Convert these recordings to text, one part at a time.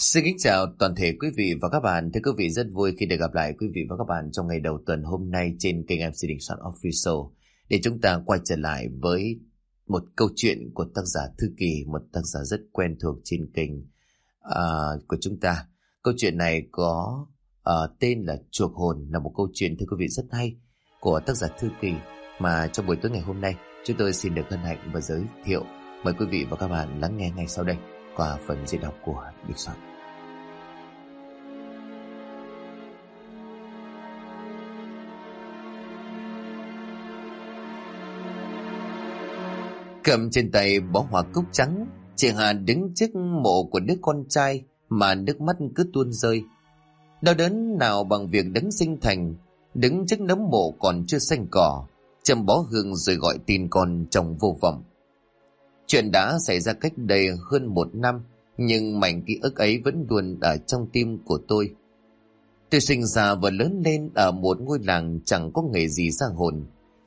Xin kính chào toàn thể quý vị và các bạn. Thưa quý vị, rất vui khi được gặp lại quý vị và các bạn trong ngày đầu tuần hôm nay trên kênh MC Đình Soạn Official, để chúng ta quay trở lại với một câu chuyện của tác giả Thư Kỳ, một tác giả rất quen thuộc trên kênh của chúng ta. Câu chuyện này có tên là Chuộc Hồn, là một câu chuyện, thưa quý vị, rất hay của tác giả Thư Kỳ, mà trong buổi tối ngày hôm nay chúng tôi xin được hân hạnh và giới thiệu. Mời quý vị và các bạn lắng nghe ngay sau đây qua phần diễn đọc của Đình Soạn. Cầm trên tay bó hoa cúc trắng, chị Hà đứng trước mộ của đứa con trai mà nước mắt cứ tuôn rơi. Đau đớn nào bằng việc đấng sinh thành, đứng trước nấm mộ còn chưa xanh cỏ, châm bó hương rồi gọi tin con trong vô vọng. Chuyện đã xảy ra cách đây hơn 1 năm, nhưng mảnh ký ức ấy vẫn luôn ở trong tim của tôi. Tôi sinh ra và lớn lên ở một ngôi làng chẳng có nghề gì ra hồn,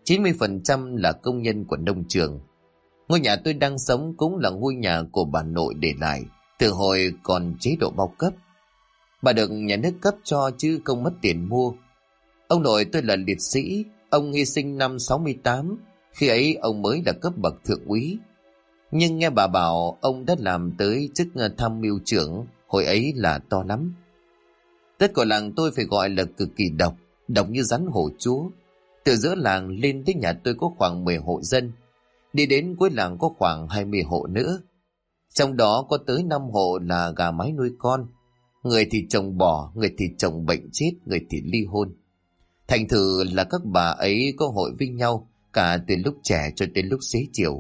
90% là công nhân của nông trường. Ngôi nhà tôi đang sống cũng là ngôi nhà của bà nội để lại từ hồi còn chế độ bao cấp. Bà được nhà nước cấp cho chứ không mất tiền mua. Ông nội tôi là liệt sĩ, ông hy sinh năm 68, khi ấy ông mới là cấp bậc thượng úy. Nhưng nghe bà bảo ông đã làm tới chức tham mưu trưởng, hồi ấy là to lắm. Tất cả làng tôi phải gọi là cực kỳ độc, độc như rắn hổ chúa. Từ giữa làng lên tới nhà tôi có khoảng 10 hộ dân, đi đến cuối làng có khoảng 20 hộ nữa. Trong đó có tới 5 hộ là gà mái nuôi con. Người thì chồng bỏ, người thì chồng bệnh chết, người thì ly hôn. Thành thử là các bà ấy có hội với nhau cả từ lúc trẻ cho đến lúc xế chiều.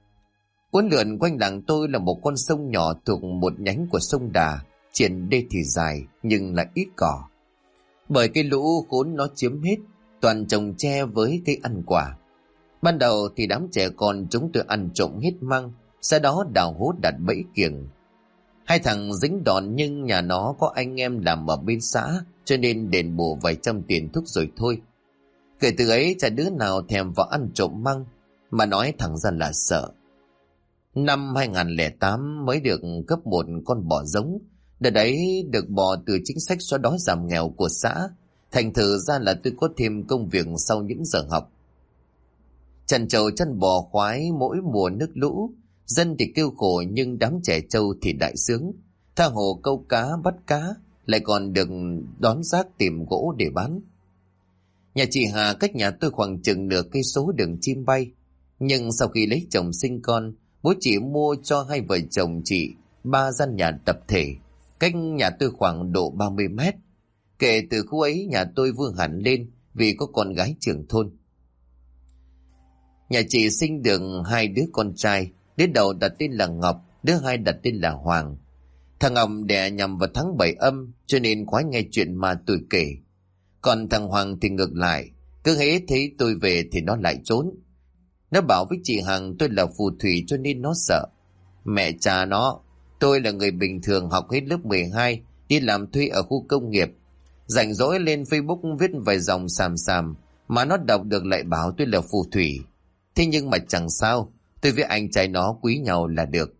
Uốn lượn quanh làng tôi là một con sông nhỏ thuộc một nhánh của sông Đà, triển đê thì dài nhưng lại ít cỏ. Bởi cây lũ khốn nó chiếm hết, toàn trồng tre với cây ăn quả. Ban đầu thì đám trẻ con chúng tôi ăn trộm hết măng, sau đó đào hố đặt bẫy kiểng. 2 thằng dính đòn nhưng nhà nó có anh em làm ở bên xã, cho nên đền bù vài trăm tiền thuốc rồi thôi. Kể từ ấy chả đứa nào thèm vào ăn trộm măng, mà nói thẳng ra là sợ. Năm 2008 mới được cấp một con bò giống. Đợt ấy được bò từ chính sách xóa đói giảm nghèo của xã, thành thử ra là tôi có thêm công việc sau những giờ học. Chăn trâu chăn bò khoái mỗi mùa nước lũ, dân thì kêu khổ nhưng đám trẻ trâu thì đại sướng. Tha hồ câu cá bắt cá, lại còn được đón rác tìm gỗ để bán. Nhà chị Hà cách nhà tôi khoảng chừng nửa cây số đường chim bay. Nhưng sau khi lấy chồng sinh con, bố chị mua cho hai vợ chồng chị 3 gian nhà tập thể, cách nhà tôi khoảng độ 30 mét. Kể từ khu ấy nhà tôi vươn hẳn lên vì có con gái trưởng thôn. Nhà chị sinh được 2 đứa con trai, đứa đầu đặt tên là Ngọc, đứa hai đặt tên là Hoàng. Thằng Ngọc đẻ nhằm vào tháng 7 âm, cho nên khoái nghe chuyện mà tôi kể. Còn thằng Hoàng thì ngược lại, cứ hễ thấy tôi về thì nó lại trốn. Nó bảo với chị Hằng tôi là phù thủy cho nên nó sợ. Mẹ cha nó, tôi là người bình thường học hết lớp 12, đi làm thuê ở khu công nghiệp. Rảnh rỗi lên Facebook viết vài dòng xàm xàm, mà nó đọc được lại bảo tôi là phù thủy. Thế nhưng mà chẳng sao, tôi với anh trai nó quý nhau là được.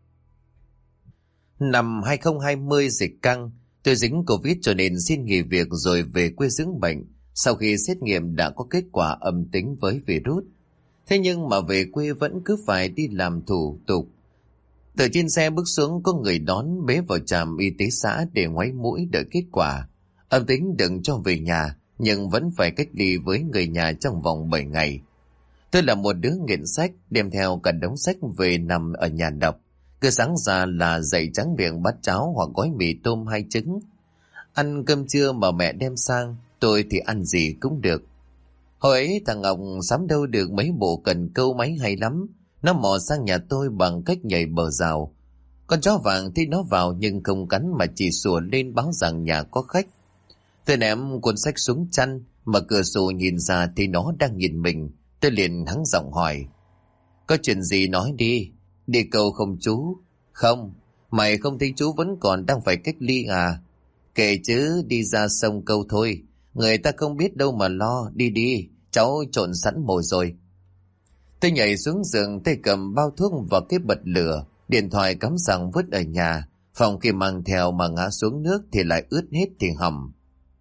Năm 2020 dịch căng, tôi dính Covid cho nên xin nghỉ việc rồi về quê dưỡng bệnh. Sau khi xét nghiệm đã có kết quả âm tính với virus. Thế nhưng mà về quê vẫn cứ phải đi làm thủ tục. Từ trên xe bước xuống có người đón bế vào trạm y tế xã để ngoáy mũi đợi kết quả. Âm tính đừng cho về nhà, nhưng vẫn phải cách ly với người nhà trong vòng 7 ngày. Tôi là một đứa nghiện sách, đem theo cả đống sách về nằm ở nhà đọc. Cứ sáng ra là dậy trắng miệng bát cháo hoặc gói mì tôm 2 trứng. Ăn cơm trưa mà mẹ đem sang, tôi thì ăn gì cũng được. Hồi ấy thằng Ngọc sắm đâu được mấy bộ cần câu máy hay lắm. Nó mò sang nhà tôi bằng cách nhảy bờ rào. Con chó vàng thì nó vào nhưng không cắn mà chỉ sủa lên báo rằng nhà có khách. Tôi ném cuốn sách xuống chăn, mở cửa sổ nhìn ra thì nó đang nhìn mình. Tôi liền hắng giọng hỏi: có chuyện gì nói đi, đi câu không chú? Không, mày không thấy chú vẫn còn đang phải cách ly à? Kệ chứ, đi ra sông câu thôi, người ta không biết đâu mà lo, đi đi, cháu trộn sẵn mồi rồi. Tôi nhảy xuống giường, tay cầm bao thuốc và cái bật lửa, điện thoại cắm sạc vứt ở nhà, Phòng khi mang theo mà ngã xuống nước thì lại ướt hết thì hầm.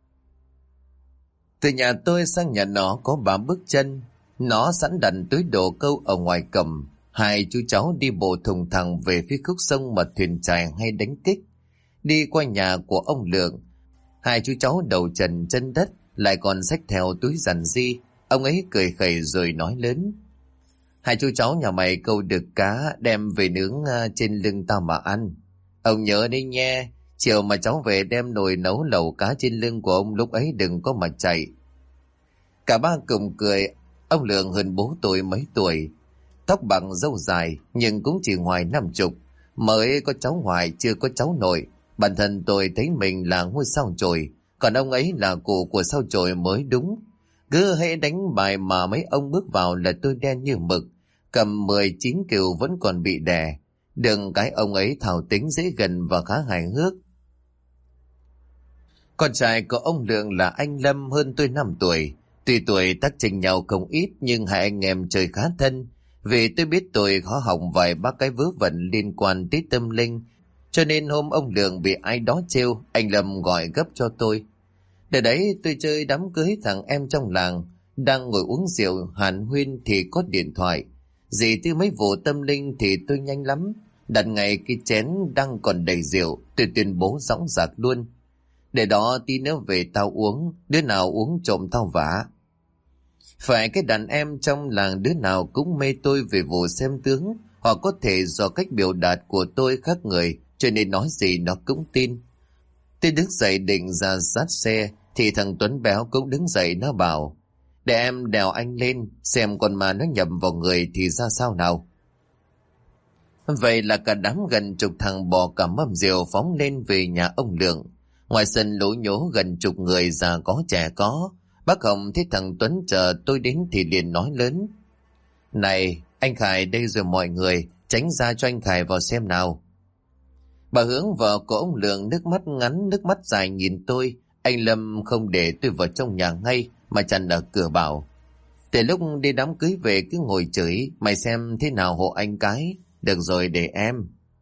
Từ nhà tôi sang nhà nó có 3 bước chân. Nó sẵn đặt túi đồ câu ở ngoài cầm. Hai chú cháu đi bộ thùng thẳng về phía khúc sông mà thuyền chài hay đánh kích. Đi qua nhà của ông Lượng, hai chú cháu đầu trần chân đất, lại còn xách theo túi dằn di. Ông ấy cười khẩy rồi nói lớn: hai chú cháu nhà mày câu được cá đem về nướng trên lưng tao mà ăn. Ông nhớ đi nha, chiều mà cháu về đem nồi nấu lẩu cá trên lưng của ông, lúc ấy đừng có mà chạy. Cả ba cùng cười. Ông Lượng hơn bố tôi mấy tuổi, tóc bằng râu dài nhưng cũng chỉ ngoài 50, mới có cháu ngoại chưa có cháu nội. Bản thân tôi thấy mình là ngôi sao chổi, còn ông ấy là cụ của sao chổi mới đúng. Cứ hễ đánh bài mà mấy ông bước vào là tôi đen như mực, cầm 19 cừu vẫn còn bị đè. Đừng cái ông ấy thảo tính dễ gần và khá hài hước. Con trai của ông Lượng là anh Lâm hơn tôi 5 tuổi. Tuy tuổi tác chênh nhau không ít nhưng hai anh em chơi khá thân. Vì tôi biết tôi khó học vài ba cái vớ vẩn liên quan tới tâm linh, cho nên hôm ông Lượng bị ai đó trêu, anh Lâm gọi gấp cho tôi. Để đấy tôi chơi đám cưới thằng em trong làng, đang ngồi uống rượu hàn huyên thì có điện thoại. Gì từ mấy vụ tâm linh thì tôi nhanh lắm. Đặt ngay cái chén đang còn đầy rượu, tôi tuyên bố dõng dạc luôn: để đó tí nữa về tao uống, đứa nào uống trộm tao vả. Phải cái đàn em trong làng đứa nào cũng mê tôi về vụ xem tướng, hoặc có thể do cách biểu đạt của tôi khác người, cho nên nói gì nó cũng tin. Tôi đứng dậy định ra sát xe thì thằng Tuấn béo cũng đứng dậy, nó bảo: để em đèo anh lên xem con ma nó nhầm vào người thì ra sao nào. Vậy là cả đám gần chục thằng bò cả mâm rượu phóng lên về nhà ông Lượng. Ngoài sân lố nhố gần chục người, già có trẻ có. Bác Hồng thấy thằng Tuấn chờ tôi đến thì liền nói lớn: này, anh Khải đây rồi mọi người, tránh ra cho anh Khải vào xem nào. Bà Hướng vợ của ông Lượng nước mắt ngắn nước mắt dài nhìn tôi. Anh Lâm không để tôi vào trong nhà ngay mà chặn ở cửa bảo: từ lúc đi đám cưới về cứ ngồi chửi, mày xem thế nào hộ anh cái. Được rồi để em.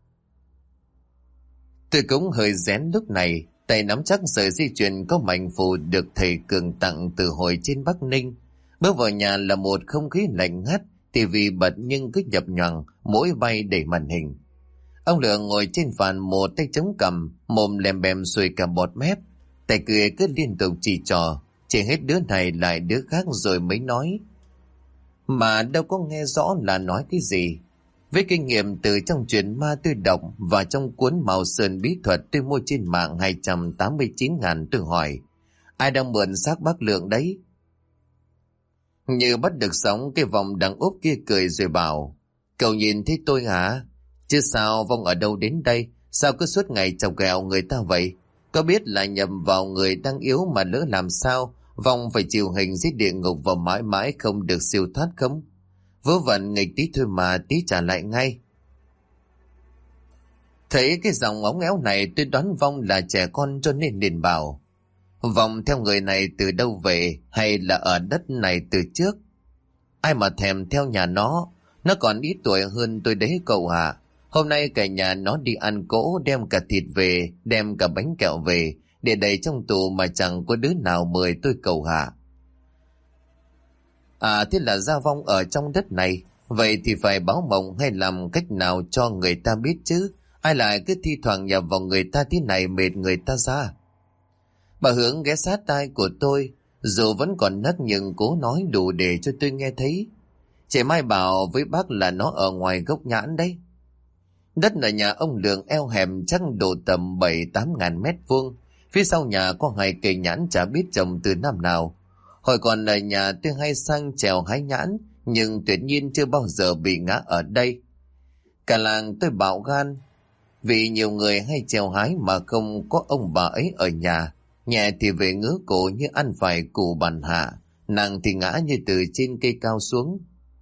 Tôi cũng hơi rén lúc này, tay nắm chắc sợi dây chuyền có mảnh phù được thầy Cường tặng từ hồi trên Bắc Ninh. Bước vào nhà là một không khí lạnh ngắt, tivi bật nhưng cứ nhập nhoằng, mỗi bay để màn hình. Ông Lượng ngồi trên phàn, một tay chống cằm, mồm lèm bèm xuôi cả bọt mép, tay cười cứ liên tục chỉ trò, chỉ hết đứa này lại đứa khác rồi mới nói. Mà đâu có nghe rõ là nói cái gì. Với kinh nghiệm từ trong truyện ma tôi đọc và trong cuốn Mao Sơn bí thuật tôi mua trên mạng 289.000, tôi hỏi: ai đang mượn xác bác Lượng đấy? Như bắt được sóng, cái vòng đằng úp kia cười rồi bảo: cậu nhìn thấy tôi hả? Chứ sao vong ở đâu đến đây? Sao cứ suốt ngày chọc ghẹo người ta vậy? Có biết là nhầm vào người đang yếu mà lỡ làm sao vong phải chịu hình dưới địa ngục và mãi mãi không được siêu thoát không? Vớ vẩn nghịch tí thôi mà, tí trả lại ngay. Thấy cái dòng óng éo này tôi đoán vong là trẻ con cho nên liền bảo: vong theo người này từ đâu về, hay là ở đất này từ trước? Ai mà thèm theo nhà nó còn ít tuổi hơn tôi đấy cậu ạ. Hôm nay cả nhà nó đi ăn cỗ, đem cả thịt về, đem cả bánh kẹo về, để đầy trong tủ mà chẳng có đứa nào mời tôi cậu hạ. À thế là gia vong ở trong đất này, vậy thì phải báo mộng hay làm cách nào cho người ta biết chứ, ai lại cứ thi thoảng nhập vào người ta thế này mệt người ta ra. Bà Hướng ghé sát tai của tôi, dù vẫn còn nấc nhưng cố nói đủ để cho tôi nghe thấy. Chị Mai bảo với bác là nó ở ngoài gốc nhãn đấy. Đất ở nhà ông Lượng eo hẹp chắc độ tầm 7-8 ngàn mét vuông. Phía sau nhà có 2 cây nhãn chả biết trồng từ năm nào. Hồi còn ở nhà tôi hay sang trèo hái nhãn, nhưng tuyệt nhiên chưa bao giờ bị ngã ở đây. Cả làng tôi bạo gan, vì nhiều người hay trèo hái mà không có ông bà ấy ở nhà. Nhẹ thì về ngứa cổ như ăn phải củ bàn hạ, nặng thì ngã như từ trên cây cao xuống.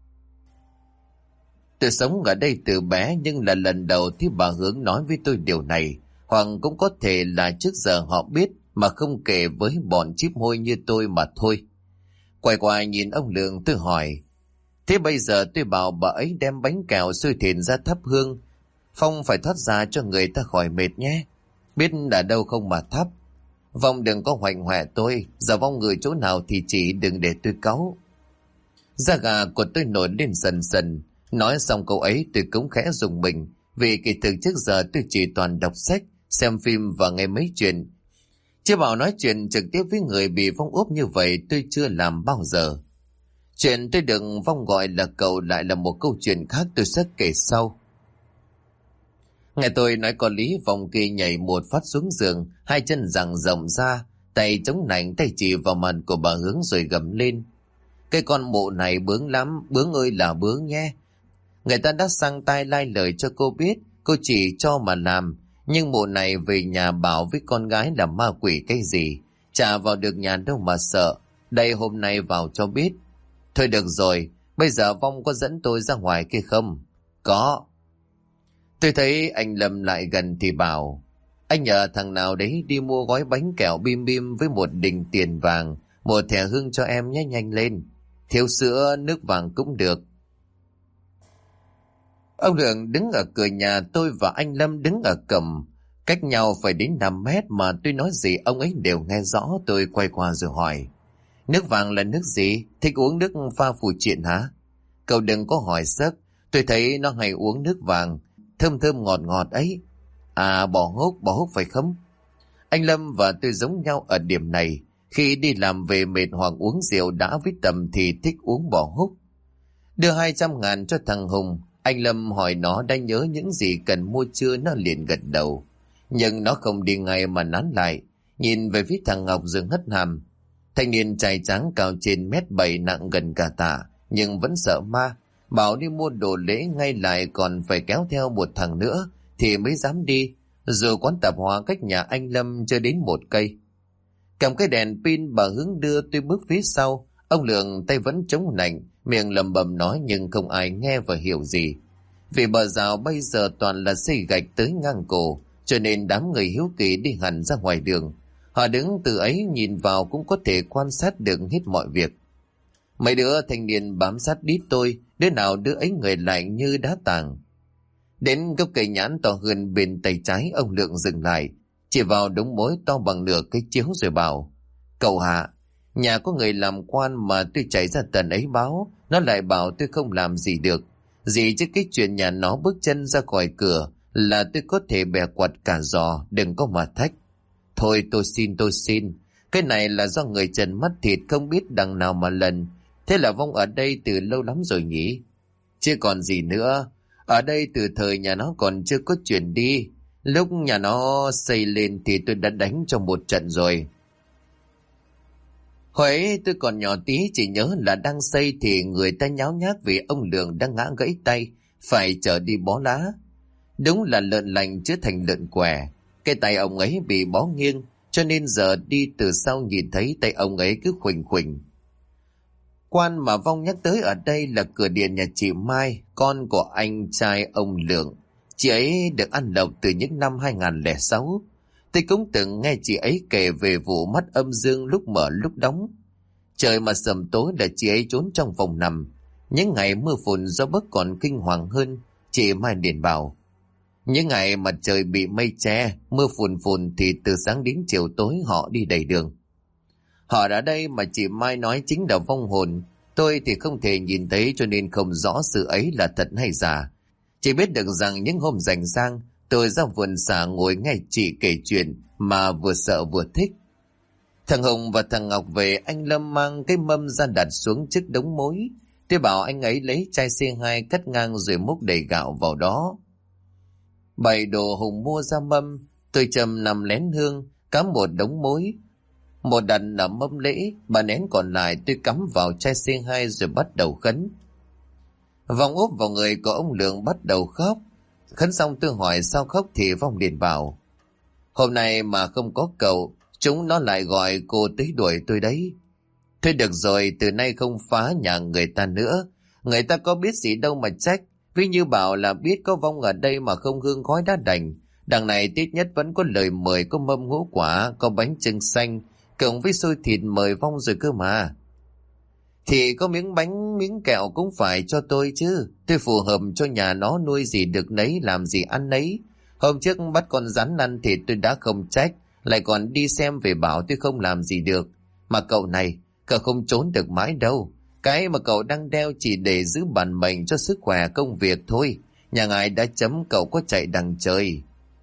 Tôi sống ở đây từ bé nhưng là lần đầu thấy bà Hướng nói với tôi điều này, hoặc cũng có thể là trước giờ họ biết mà không kể với bọn chíp hôi như tôi mà thôi. Quay qua nhìn ông Lượng tôi hỏi: thế bây giờ tôi bảo bà ấy đem bánh kẹo xôi thịt ra thắp hương, Phong phải thoát ra cho người ta khỏi mệt nhé. Biết đã đâu không mà thắp. Vong đừng có hoành hoẹ tôi, giờ Vong người chỗ nào thì chỉ đừng để tôi cáu. Da gà của tôi nổi lên dần dần. Nói xong câu ấy tôi cũng khẽ rùng mình, vì kỳ thực trước giờ tôi chỉ toàn đọc sách, xem phim và nghe mấy chuyện. Chứ bảo nói chuyện trực tiếp với người bị Vong úp như vậy tôi chưa làm bao giờ. Chuyện tôi được Vong gọi là cậu lại là một câu chuyện khác tôi sẽ kể sau. Nghe tôi nói có lý, Vong kia nhảy một phát xuống giường, hai chân giằng rộng ra, tay chống nạnh, tay chỉ vào mặt của bà Hướng rồi gầm lên. Cái con mụ này bướng lắm, bướng ơi là bướng nhé. Người ta đã sang tai lai lời cho cô biết, cô chỉ cho mà làm. Nhưng mụ này về nhà bảo với con gái là ma quỷ cái gì, chả vào được nhà đâu mà sợ. Đây hôm nay vào cho biết. Thôi được rồi, bây giờ Vong có dẫn tôi ra ngoài kia không? Có. Tôi thấy anh Lâm lại gần thì bảo, anh nhờ thằng nào đấy đi mua gói bánh kẹo bim bim với một đỉnh tiền vàng, một thẻ hương cho em nhé, nhanh lên. Thiếu sữa, nước vàng cũng được. Ông Lượng đứng ở cửa nhà, tôi và anh Lâm đứng ở cổng, cách nhau phải đến 5 mét mà tôi nói gì ông ấy đều nghe rõ. Tôi quay qua rồi hỏi, nước vàng là nước gì? Thích uống nước pha phù triện hả? Cậu đừng có hỏi sớt, tôi thấy nó hay uống nước vàng, thơm thơm ngọt ngọt ấy. À, bỏ hút phải không? Anh Lâm và tôi giống nhau ở điểm này. Khi đi làm về mệt hoặc uống rượu đã với tầm thì thích uống bỏ hút. Đưa 200.000 cho thằng Hùng. Anh Lâm hỏi nó đã nhớ những gì cần mua chưa, nó liền gật đầu. Nhưng nó không đi ngay mà nán lại, nhìn về phía thằng Ngọc rồi hất hàm. Thanh niên trai trắng cao trên 1m7 nặng gần cả tạ, nhưng vẫn sợ ma. Bảo đi mua đồ lễ ngay lại còn phải kéo theo một thằng nữa thì mới dám đi. Dù quán tạp hóa cách nhà anh Lâm chưa đến 1 cây. Cầm cái đèn pin bà Hướng đưa, tôi bước phía sau. Ông Lượng tay vẫn chống nạnh, miệng lầm bầm nói nhưng không ai nghe và hiểu gì. Vì bờ rào bây giờ toàn là xây gạch tới ngang cổ, cho nên đám người hiếu kỳ đi hẳn ra ngoài đường. Họ đứng từ ấy nhìn vào cũng có thể quan sát được hết mọi việc. Mấy đứa thanh niên bám sát đít tôi, đứa nào đứa ấy người lạnh như đá tàng. Đến gốc cây nhãn to hơn bên tay trái, ông Lượng dừng lại, chỉ vào đống mối to bằng nửa cái chiếu rồi bảo, cậu Hạ, nhà có người làm quan mà tôi chạy ra tận ấy báo, nó lại bảo tôi không làm gì được. Gì chứ cái chuyện nhà nó bước chân ra khỏi cửa là tôi có thể bẻ quạt cả giò, đừng có mà thách. Thôi tôi xin, cái này là do người trần mắt thịt không biết đằng nào mà lần. Thế là Vong ở đây từ lâu lắm rồi nhỉ? Chứ còn gì nữa, ở đây từ thời nhà nó còn chưa có chuyển đi. Lúc nhà nó xây lên thì tôi đã đánh cho một trận rồi. Hồi ấy tôi còn nhỏ tí, chỉ nhớ là đang xây thì người ta nháo nhác vì ông Lượng đang ngã gãy tay, phải chở đi bó lá. Đúng là lợn lành chứ thành lợn què. Cái tay ông ấy bị bó nghiêng, cho nên giờ đi từ sau nhìn thấy tay ông ấy cứ khuỳnh khuỳnh. Quan mà Vong nhắc tới ở đây là cửa điện nhà chị Mai, con của anh trai ông Lượng. Chị ấy được ăn lộc từ những năm 2006. Tôi cũng từng nghe chị ấy kể về vụ mắt âm dương lúc mở lúc đóng. Trời mà sầm tối là chị ấy trốn trong phòng nằm. Những ngày mưa phùn gió bấc còn kinh hoàng hơn, chị Mai điện bảo. Những ngày mà trời bị mây che, mưa phùn phùn thì từ sáng đến chiều tối họ đi đầy đường. Họ ở đây mà chị Mai nói chính là vong hồn. Tôi thì không thể nhìn thấy cho nên không rõ sự ấy là thật hay giả. Chỉ biết được rằng những hôm rảnh rang, tôi ra vườn xà ngồi nghe chị kể chuyện mà vừa sợ vừa thích. Thằng Hùng và thằng Ngọc về, anh Lâm mang cái mâm ra đặt xuống trước đống mối. Tôi bảo anh ấy lấy chai C2 cắt ngang rồi múc đầy gạo vào đó. Bày đồ Hùng mua ra mâm, tôi châm 5 nén hương, cắm một đống mối. Một đặt ở mâm lễ, 3 nén còn lại tôi cắm vào chai C2 rồi bắt đầu khấn. Vong úp vào người của ông Lượng bắt đầu khóc. Khấn xong tôi hỏi sao khóc thì Vong liền bảo. Hôm nay mà không có cậu, chúng nó lại gọi cô tới đuổi tôi đấy. Thôi được rồi, từ nay không phá nhà người ta nữa. Người ta có biết gì đâu mà trách. Ví như bảo là biết có Vong ở đây mà không hương khói đã đành. Đằng này tít nhất vẫn có lời mời, có mâm ngũ quả, có bánh chưng xanh, cộng với xôi thịt mời Vong rồi cơ mà. Thì có miếng bánh miếng kẹo cũng phải cho tôi chứ. Tôi phù hợp cho nhà nó, nuôi gì được nấy, làm gì ăn nấy. Hôm trước bắt con rắn ăn thì tôi đã không trách, lại còn đi xem về bảo tôi không làm gì được. Mà cậu này, cậu không trốn được mãi đâu. Cái mà cậu đang đeo chỉ để giữ bản mệnh cho sức khỏe công việc thôi. Nhà ngài đã chấm, cậu có chạy đằng trời.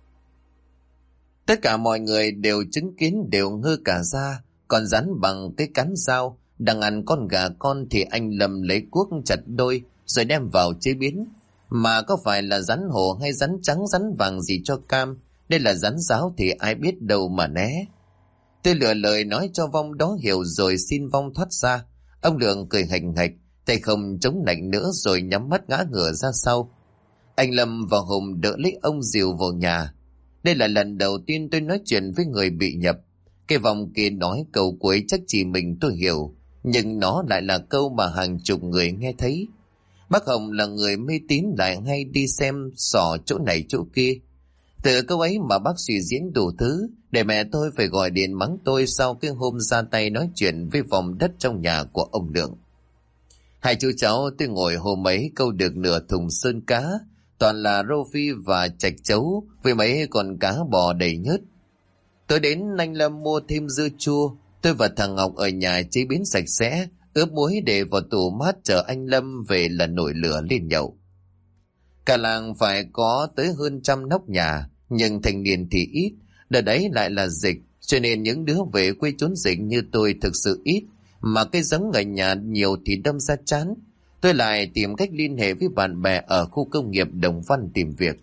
Tất cả mọi người đều chứng kiến, đều ngơ cả ra. Còn rắn bằng cái cán dao đang ăn con gà con thì anh Lâm lấy cuốc chặt đôi rồi đem vào chế biến. Mà có phải là rắn hổ hay rắn trắng rắn vàng gì cho cam, đây là rắn giáo thì ai biết đâu mà né. Tôi lựa lời nói cho Vong đó hiểu rồi xin Vong thoát ra. Ông Lượng cười hành hạch, tay không chống nạnh nữa rồi nhắm mắt ngã ngửa ra sau. Anh Lâm và Hùng đỡ lấy ông dìu vào nhà. Đây là lần đầu tiên tôi nói chuyện với người bị nhập. Cái Vong kia nói câu cuối chắc chỉ mình tôi hiểu, nhưng nó lại là câu mà hàng chục người nghe thấy. Bác Hồng là người mê tín, lại hay đi xem xỏ chỗ này chỗ kia. Từ câu ấy mà bác suy diễn đủ thứ, để mẹ tôi phải gọi điện mắng tôi sau cái hôm ra tay nói chuyện với vòng đất trong nhà của ông Lượng. Hai chú cháu tôi ngồi hôm ấy câu được nửa thùng sơn cá, toàn là rô phi và chạch chấu với mấy con cá bò đầy nhớt. Tôi đến anh Lâm mua thêm dưa chua, tôi và thằng Ngọc ở nhà chế biến sạch sẽ, ướp muối để vào tủ mát chờ anh Lâm về là nổi lửa lên nhậu. Cả làng phải có tới hơn 100 nóc nhà, nhưng thanh niên thì ít, đợt đấy lại là dịch, cho nên những đứa về quê trốn dịch như tôi thực sự ít, mà cái giống ở nhà nhiều thì đâm ra chán. Tôi lại tìm cách liên hệ với bạn bè ở khu công nghiệp Đồng Văn tìm việc.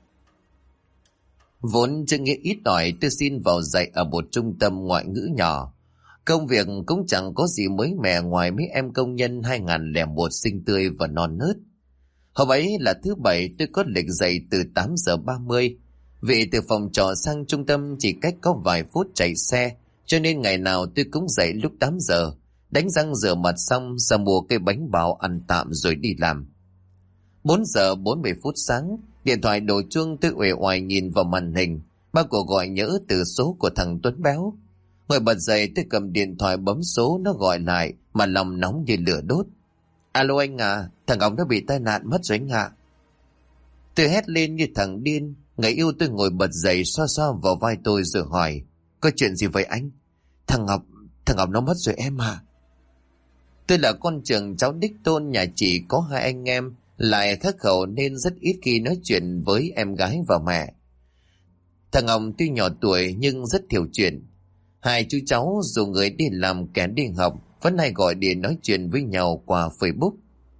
Vốn chữ nghĩa ít ỏi, tôi xin vào dạy ở một trung tâm ngoại ngữ nhỏ. Công việc cũng chẳng có gì mới mẻ ngoài mấy em công nhân 2001 xinh tươi và non nớt. Hôm ấy là thứ Bảy, tôi có lịch dậy từ 8 giờ 30. Vì từ phòng trọ sang trung tâm chỉ cách có vài phút chạy xe, cho nên ngày nào tôi cũng dậy lúc 8 giờ, đánh răng rửa mặt xong ra mua cây bánh bao ăn tạm rồi đi làm. 4 giờ 40 phút sáng, điện thoại đổ chuông, tôi uể oải nhìn vào màn hình, ba cuộc gọi nhỡ từ số của thằng Tuấn Béo. Ngồi bật dậy, tôi cầm điện thoại bấm số nó gọi lại mà lòng nóng như lửa đốt. Alo anh à, thằng Ngọc đã bị tai nạn mất rồi anh ạ. Tôi hét lên như thằng điên. Người yêu tôi ngồi bật dậy xoa xoa vào vai tôi rồi hỏi, có chuyện gì vậy anh? Thằng Ngọc nó mất rồi em à. Tôi là con trưởng cháu đích tôn nhà chị, có hai anh em, lại khắc khẩu nên rất ít khi nói chuyện với em gái và mẹ. Thằng Ngọc tuy nhỏ tuổi nhưng rất hiểu chuyện. Hai chú cháu dù người đi làm kẻ đi học vẫn hay gọi điện nói chuyện với nhau qua Facebook.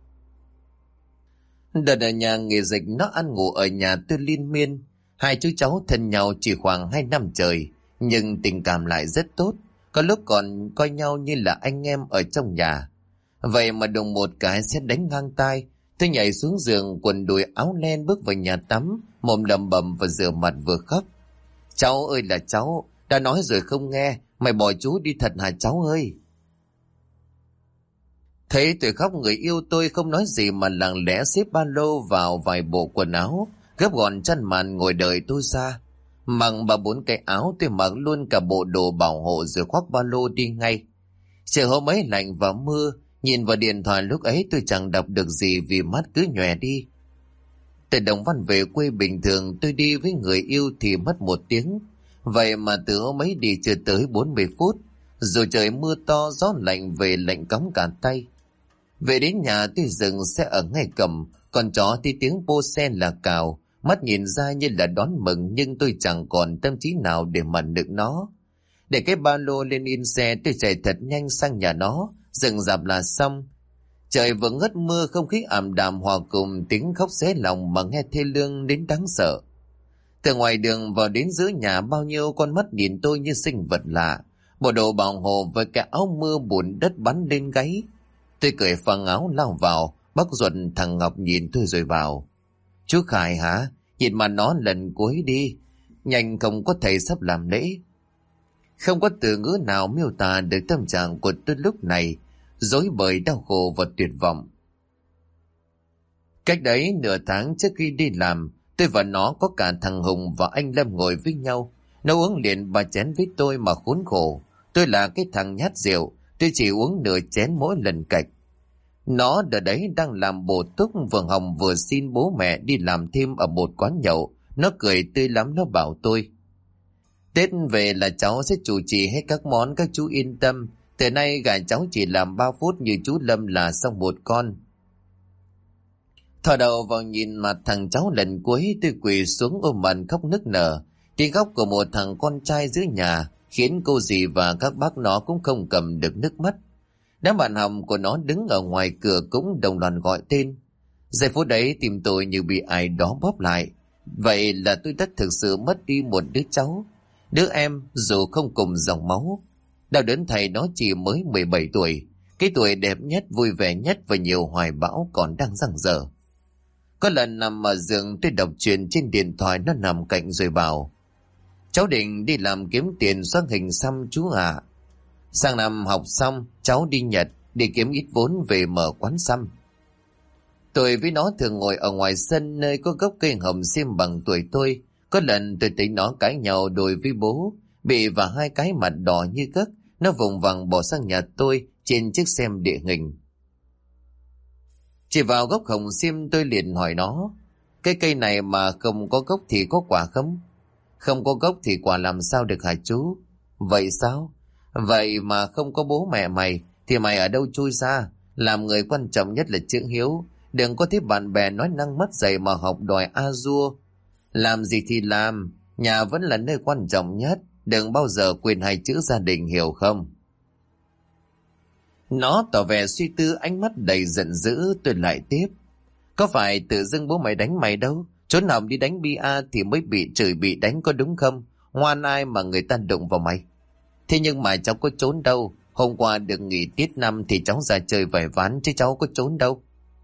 Đợt ở nhà nghỉ dịch nó ăn ngủ ở nhà tôi liên miên. Hai chú cháu thân nhau chỉ khoảng 2 năm trời, nhưng tình cảm lại rất tốt, có lúc còn coi nhau như là anh em ở trong nhà. Vậy mà đùng một cái sẽ đánh ngang tai. Tôi nhảy xuống giường, quần đùi áo len bước vào nhà tắm, mồm lầm bầm và rửa mặt vừa khóc. Cháu ơi là cháu, đã nói rồi không nghe, mày bỏ chú đi thật hả cháu ơi? Thấy tôi khóc, người yêu tôi không nói gì mà lặng lẽ xếp ba lô vào vài bộ quần áo, gấp gọn chăn màn ngồi đợi tôi ra. Mặc 3-4 cái áo, tôi mặc luôn cả bộ đồ bảo hộ rồi khoác ba lô đi ngay. Trời hôm ấy lạnh và mưa, nhìn vào điện thoại lúc ấy tôi chẳng đọc được gì vì mắt cứ nhòe đi. Từ Đồng Văn về quê bình thường tôi đi với người yêu thì mất 1 tiếng. Vậy mà từ hôm ấy đi chưa tới 40 phút, rồi trời mưa to gió lạnh về lạnh cóng cả tay. Về đến nhà tôi dừng xe ở ngay cầm, con chó thì tiếng bô xe là cào, mắt nhìn ra như là đón mừng, nhưng tôi chẳng còn tâm trí nào để mà được nó. Để cái ba lô lên yên xe, tôi chạy thật nhanh sang nhà nó, dừng dạp là xong. Trời vừa ngớt mưa, không khí ảm đạm hòa cùng tiếng khóc xé lòng mà nghe thê lương đến đáng sợ. Từ ngoài đường vào đến giữa nhà, bao nhiêu con mắt nhìn tôi như sinh vật lạ, bộ đồ bảo hộ với cái áo mưa bùn đất bắn lên gáy. Tôi cởi phăng áo lao vào, bắt ruột thằng Ngọc nhìn tôi rồi vào. Chú Khải hả? Nhìn mà nó lần cuối đi, nhanh không có thầy sắp làm lễ. Không có từ ngữ nào miêu tả được tâm trạng của tôi lúc này, rối bời, đau khổ và tuyệt vọng. Cách đấy nửa tháng trước khi đi làm, tôi và nó có cả thằng Hùng và anh Lâm ngồi với nhau, nó uống liền 3 chén với tôi mà khốn khổ. Tôi là cái thằng nhát rượu, tôi chỉ uống nửa chén mỗi lần cạch. Nó đợt đấy đang làm bổ túc, vừa hòng vừa xin bố mẹ đi làm thêm ở một quán nhậu. Nó cười tươi lắm, nó bảo tôi: Tết về là cháu sẽ chủ trì hết các món, các chú yên tâm. Từ nay gà cháu chỉ làm 3 phút như chú Lâm là xong một con. Thò đầu vào nhìn mặt thằng cháu lần cuối, tôi quỳ xuống ôm mặt khóc nức nở. Tiếng khóc của một thằng con trai dưới nhà khiến cô dì và các bác nó cũng không cầm được nước mắt. Đám bạn học của nó đứng ở ngoài cửa cũng đồng loạt gọi tên. Giây phút đấy tim tôi như bị ai đó bóp lại. Vậy là tôi đã thực sự mất đi một đứa cháu, đứa em dù không cùng dòng máu. Đau đớn thầy nó chỉ mới 17 tuổi, cái tuổi đẹp nhất, vui vẻ nhất và nhiều hoài bão còn đang dang dở. Có lần nằm ở giường tôi đọc truyện trên điện thoại, nó nằm cạnh rồi bảo: Cháu định đi làm kiếm tiền xoang hình xăm chú ạ. Sang năm học xong cháu đi Nhật đi kiếm ít vốn về mở quán xăm. Tôi với nó thường ngồi ở ngoài sân nơi có gốc cây hồng xiêm bằng tuổi tôi. Có lần tôi thấy nó cãi nhau đôi với bố, bị và hai cái mặt đỏ như gấc. Nó vùng vằng bỏ sang nhà tôi trên chiếc xe địa hình. Chỉ vào gốc hồng xiêm tôi liền hỏi nó: Cái cây này mà không có gốc thì có quả không? Không có gốc thì quả làm sao được hả chú? Vậy sao? Vậy mà không có bố mẹ mày thì mày ở đâu chui ra? Làm người quan trọng nhất là chữ hiếu. Đừng có thấy bạn bè nói năng mất dạy mà học đòi a dua. Làm gì thì làm, nhà vẫn là nơi quan trọng nhất. Đừng bao giờ quên hai chữ gia đình, hiểu không? Nó tỏ vẻ suy tư, ánh mắt đầy giận dữ. Tôi lại tiếp: Có phải tự dưng bố mày đánh mày đâu. Trốn học đi đánh bia thì mới bị chửi bị đánh, có đúng không? Ngoan ai mà người ta đụng vào mày. Thế nhưng mà cháu có trốn đâu. Hôm qua được nghỉ tiết năm thì cháu ra chơi vài ván chứ cháu có trốn đâu.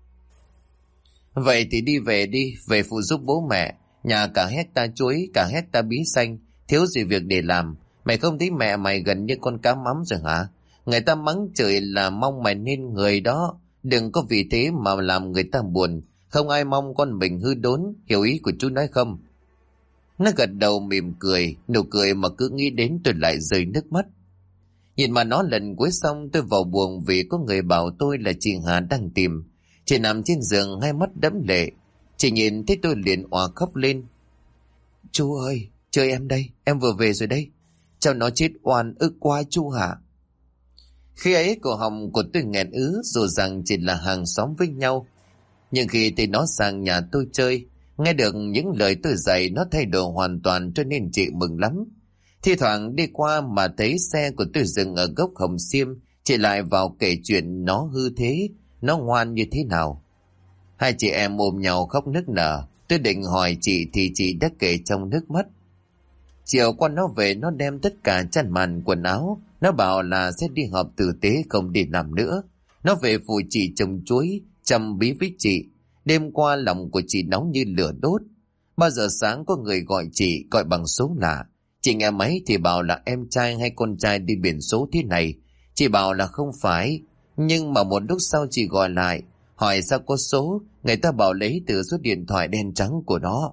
Vậy thì đi về đi, về phụ giúp bố mẹ. Nhà cả hecta chuối, cả hecta bí xanh, thiếu gì việc để làm. Mày không thấy mẹ mày gần như con cá mắm rồi hả? Người ta mắng chửi là mong mày nên người đó. Đừng có vì thế mà làm người ta buồn. Không ai mong con mình hư đốn, hiểu ý của chú nói không? Nó gật đầu mỉm cười, nụ cười mà cứ nghĩ đến tôi lại rơi nước mắt. Nhìn mà nó lần cuối xong tôi vào buồng vì có người bảo tôi là chị Hà đang tìm. Chị nằm trên giường hai mắt đẫm lệ. Chị nhìn thấy tôi liền òa khóc lên: Chú ơi, chơi em đây, em vừa về rồi đây. Cháu nó chết oan ức quá chú hả? Khi ấy cổ họng của tôi nghẹn ứ, dù rằng chỉ là hàng xóm với nhau. Nhưng khi thấy nó sang nhà tôi chơi, nghe được những lời tôi dạy, nó thay đổi hoàn toàn, cho nên chị mừng lắm. Thi thoảng đi qua mà thấy xe của tôi dừng ở gốc hồng xiêm, chị lại vào kể chuyện nó hư thế, nó ngoan như thế nào. Hai chị em ôm nhau khóc nức nở. Tôi định hỏi chị thì chị đã kể trong nước mắt. Chiều qua nó về, nó đem tất cả chăn màn quần áo. Nó bảo là sẽ đi họp tử tế, không đi làm nữa. Nó về phụ chị trồng chuối, chăm bí với chị. Đêm qua lòng của chị nóng như lửa đốt. Bao giờ sáng có người gọi chị, gọi bằng số lạ. Chị nghe máy thì bảo là em trai hay con trai đi biển số thế này. Chị bảo là không phải. Nhưng mà một lúc sau chị gọi lại, hỏi sao có số. Người ta bảo lấy từ số điện thoại đen trắng của nó.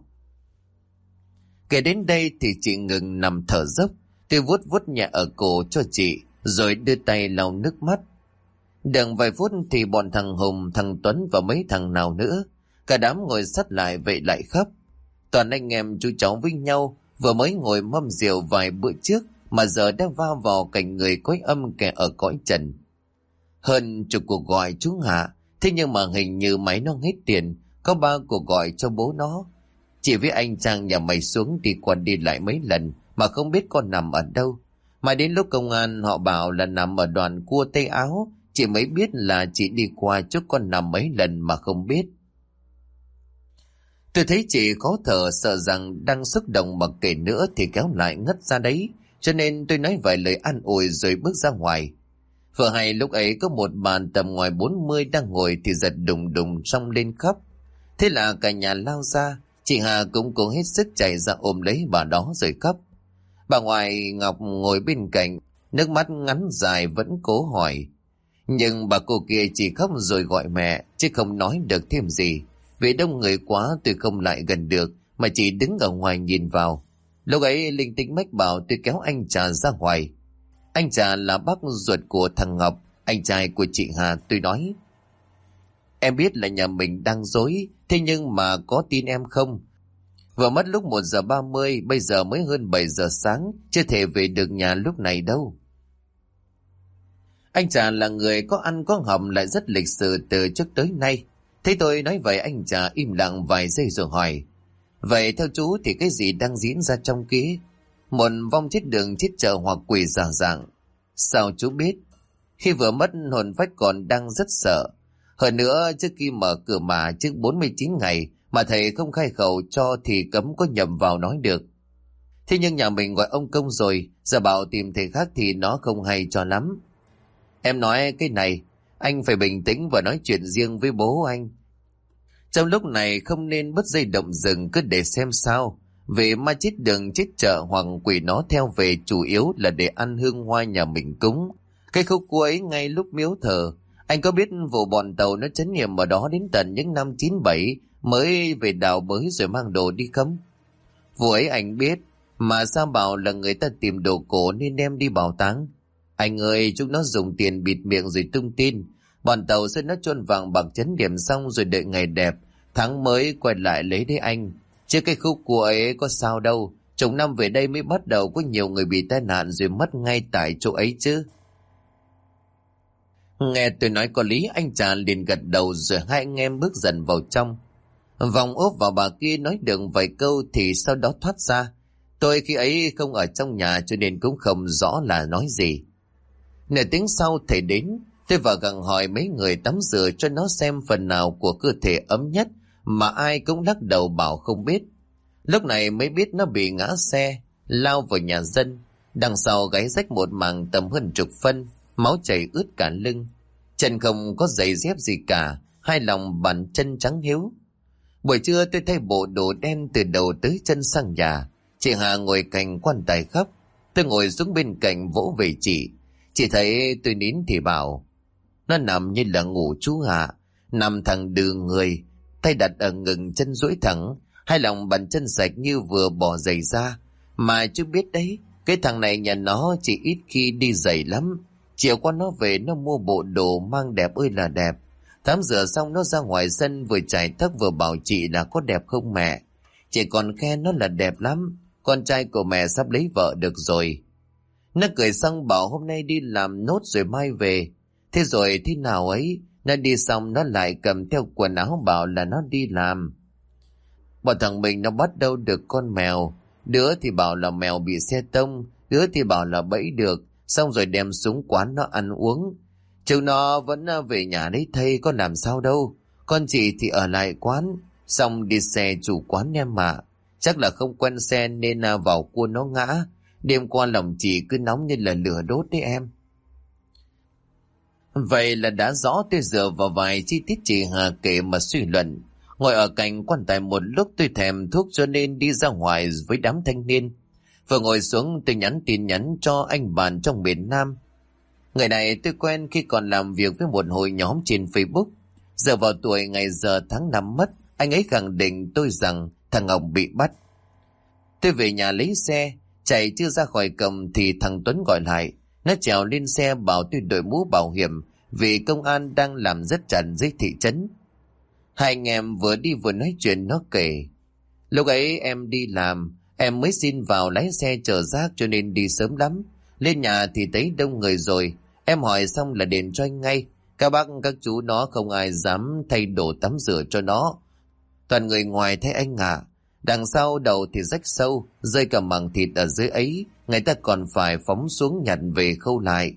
Kể đến đây thì chị ngừng nằm thở dốc. Tôi vuốt vuốt nhẹ ở cổ cho chị, rồi đưa tay lau nước mắt. Đợi vài phút thì bọn thằng Hùng, thằng Tuấn và mấy thằng nào nữa, cả đám ngồi sát lại vậy lại khóc. Toàn anh em chú cháu với nhau, vừa mới ngồi mâm rượu vài bữa trước mà giờ đã va vào cảnh người cõi âm kẻ ở cõi trần. Hơn chục cuộc gọi chú Hạ, thế nhưng mà hình như máy nó hết tiền. Có 3 cuộc gọi cho bố nó. Chị với anh Trang nhà mày xuống đi qua đi lại mấy lần mà không biết con nằm ở đâu. Mà đến lúc công an họ bảo là nằm ở đoàn cua Tây Áo, chị mới biết là chị đi qua chỗ con nằm mấy lần mà không biết. Tôi thấy chị khó thở, sợ rằng đang xúc động mà kể nữa thì kéo lại ngất ra đấy. Cho nên tôi nói vài lời an ủi rồi bước ra ngoài. Vợ hay lúc ấy có một bàn tầm ngoài 40 đang ngồi thì giật đùng đùng xong lên khóc. Thế là cả nhà lao ra. Chị Hà cũng cố hết sức chạy ra ôm lấy bà đó rồi khóc. Bà ngoại Ngọc ngồi bên cạnh, nước mắt ngắn dài vẫn cố hỏi. Nhưng bà cô kia chỉ khóc rồi gọi mẹ, chứ không nói được thêm gì. Vì đông người quá tôi không lại gần được, mà chỉ đứng ở ngoài nhìn vào. Lúc ấy linh tính mách bảo tôi kéo anh Trà ra ngoài. Anh Trà là bác ruột của thằng Ngọc, anh trai của chị Hà. Tôi nói: Em biết là nhà mình đang dối, thế nhưng mà có tin em không? Vừa mất lúc 1:30, bây giờ mới hơn 7 giờ sáng, chưa thể về được nhà lúc này đâu. Anh chàng là người có ăn có học, lại rất lịch sự từ trước tới nay. Thấy tôi nói vậy, anh chàng im lặng vài giây rồi hỏi: vậy theo chú thì cái gì đang diễn ra trong kia? Một vong chết đường chết chợ hoặc quỷ giả dạng? Sao chú biết? Khi vừa mất, hồn phách còn đang rất sợ. Hơn nữa, trước khi mở cửa mà trước 49 ngày mà thầy không khai khẩu cho thì cấm có nhầm vào nói được. Thế nhưng nhà mình gọi ông công rồi, giờ bảo tìm thầy khác thì nó không hay cho lắm. Em nói cái này, anh phải bình tĩnh và nói chuyện riêng với bố anh. Trong lúc này không nên bứt dây động rừng, cứ để xem sao. Vì ma chết đường chết chợ hoặc quỷ nó theo về chủ yếu là để ăn hương hoa nhà mình cúng. Cái khúc cuối ngay lúc miếu thờ. Anh có biết vụ bọn tàu nó trấn nghiệm ở đó đến tận những năm 97 mới về đào bới rồi mang đồ đi không? Vụ ấy anh biết, mà sao bảo là người ta tìm đồ cổ nên đem đi bảo táng? Anh ơi, chúng nó dùng tiền bịt miệng rồi tung tin. Bọn tàu sẽ nó chôn vàng bạc trấn điểm xong rồi đợi ngày đẹp, tháng mới quay lại lấy đấy anh. Chứ cái khúc của ấy có sao đâu. Chục năm về đây mới bắt đầu có nhiều người bị tai nạn rồi mất ngay tại chỗ ấy chứ. Nghe tôi nói có lý, anh chàng liền gật đầu rồi hai anh em bước dần vào trong. Vòng ốp vào bà kia nói được vài câu thì sau đó thoát ra. Tôi khi ấy không ở trong nhà cho nên cũng không rõ là nói gì. Nửa tiếng sau thầy đến, tôi vào gặng hỏi mấy người tắm rửa cho nó xem phần nào của cơ thể ấm nhất, mà ai cũng lắc đầu bảo không biết. Lúc này mới biết nó bị ngã xe, lao vào nhà dân, đằng sau gáy rách một mảng tầm hơn chục phân, máu chảy ướt cả lưng. Chân không có giày dép gì cả, hai lòng bàn chân trắng hiếu. Buổi trưa tôi thay bộ đồ đen từ đầu tới chân sang nhà. Chị Hà ngồi cạnh quan tài khóc. Tôi ngồi xuống bên cạnh vỗ về chị. Chị thấy tôi nín thì bảo: nó nằm như là ngủ chú Hạ, nằm thẳng đường người, tay đặt ở ngực, chân duỗi thẳng, hai lòng bàn chân sạch như vừa bỏ giày ra. Mà chú biết đấy, cái thằng này nhà nó chỉ ít khi đi giày lắm. Chiều qua nó về nó mua bộ đồ mang đẹp ơi là đẹp. Tắm rửa xong nó ra ngoài sân vừa chải tóc vừa bảo chị là có đẹp không mẹ. Chị còn khen nó là đẹp lắm, con trai của mẹ sắp lấy vợ được rồi. Nó cười xong bảo hôm nay đi làm nốt rồi mai về. Thế rồi thế nào ấy, nó đi xong nó lại cầm theo quần áo bảo là nó đi làm. Bọn thằng mình nó bắt đâu được con mèo. Đứa thì bảo là mèo bị xe tông, đứa thì bảo là bẫy được, xong rồi đem xuống quán nó ăn uống. Chúng nó vẫn về nhà đấy thầy, có làm sao đâu. Con chị thì ở lại quán, xong đi xe chủ quán em mà. Chắc là không quen xe nên vào cua nó ngã. Đêm qua lòng chị cứ nóng như là lửa đốt đấy em. Vậy là đã rõ. Tôi dựa vào vài chi tiết chị Hà kể mà suy luận. Ngồi ở cạnh quan tài một lúc tôi thèm thuốc cho nên đi ra ngoài với đám thanh niên. Vừa ngồi xuống tôi nhắn tin nhắn cho anh bạn trong miền Nam. Người này tôi quen khi còn làm việc với một hội nhóm trên Facebook. Giờ vào tuổi ngày giờ tháng năm mất, anh ấy khẳng định tôi rằng thằng Ngọc bị bắt. Tôi về nhà lấy xe, chạy chưa ra khỏi cổng thì thằng Tuấn gọi lại. Nó trèo lên xe bảo tôi đội mũ bảo hiểm vì công an đang làm rất chặt dưới thị trấn. Hai anh em vừa đi vừa nói chuyện. Nó kể: lúc ấy em đi làm, em mới xin vào lái xe chở rác cho nên đi sớm lắm. Lên nhà thì thấy đông người rồi, em hỏi xong là đền cho anh ngay. Các bác các chú nó không ai dám thay đồ tắm rửa cho nó, toàn người ngoài thấy anh ạ. Đằng sau đầu thì rách sâu, rơi cả mảng thịt ở dưới ấy, người ta còn phải phóng xuống nhặt về khâu lại.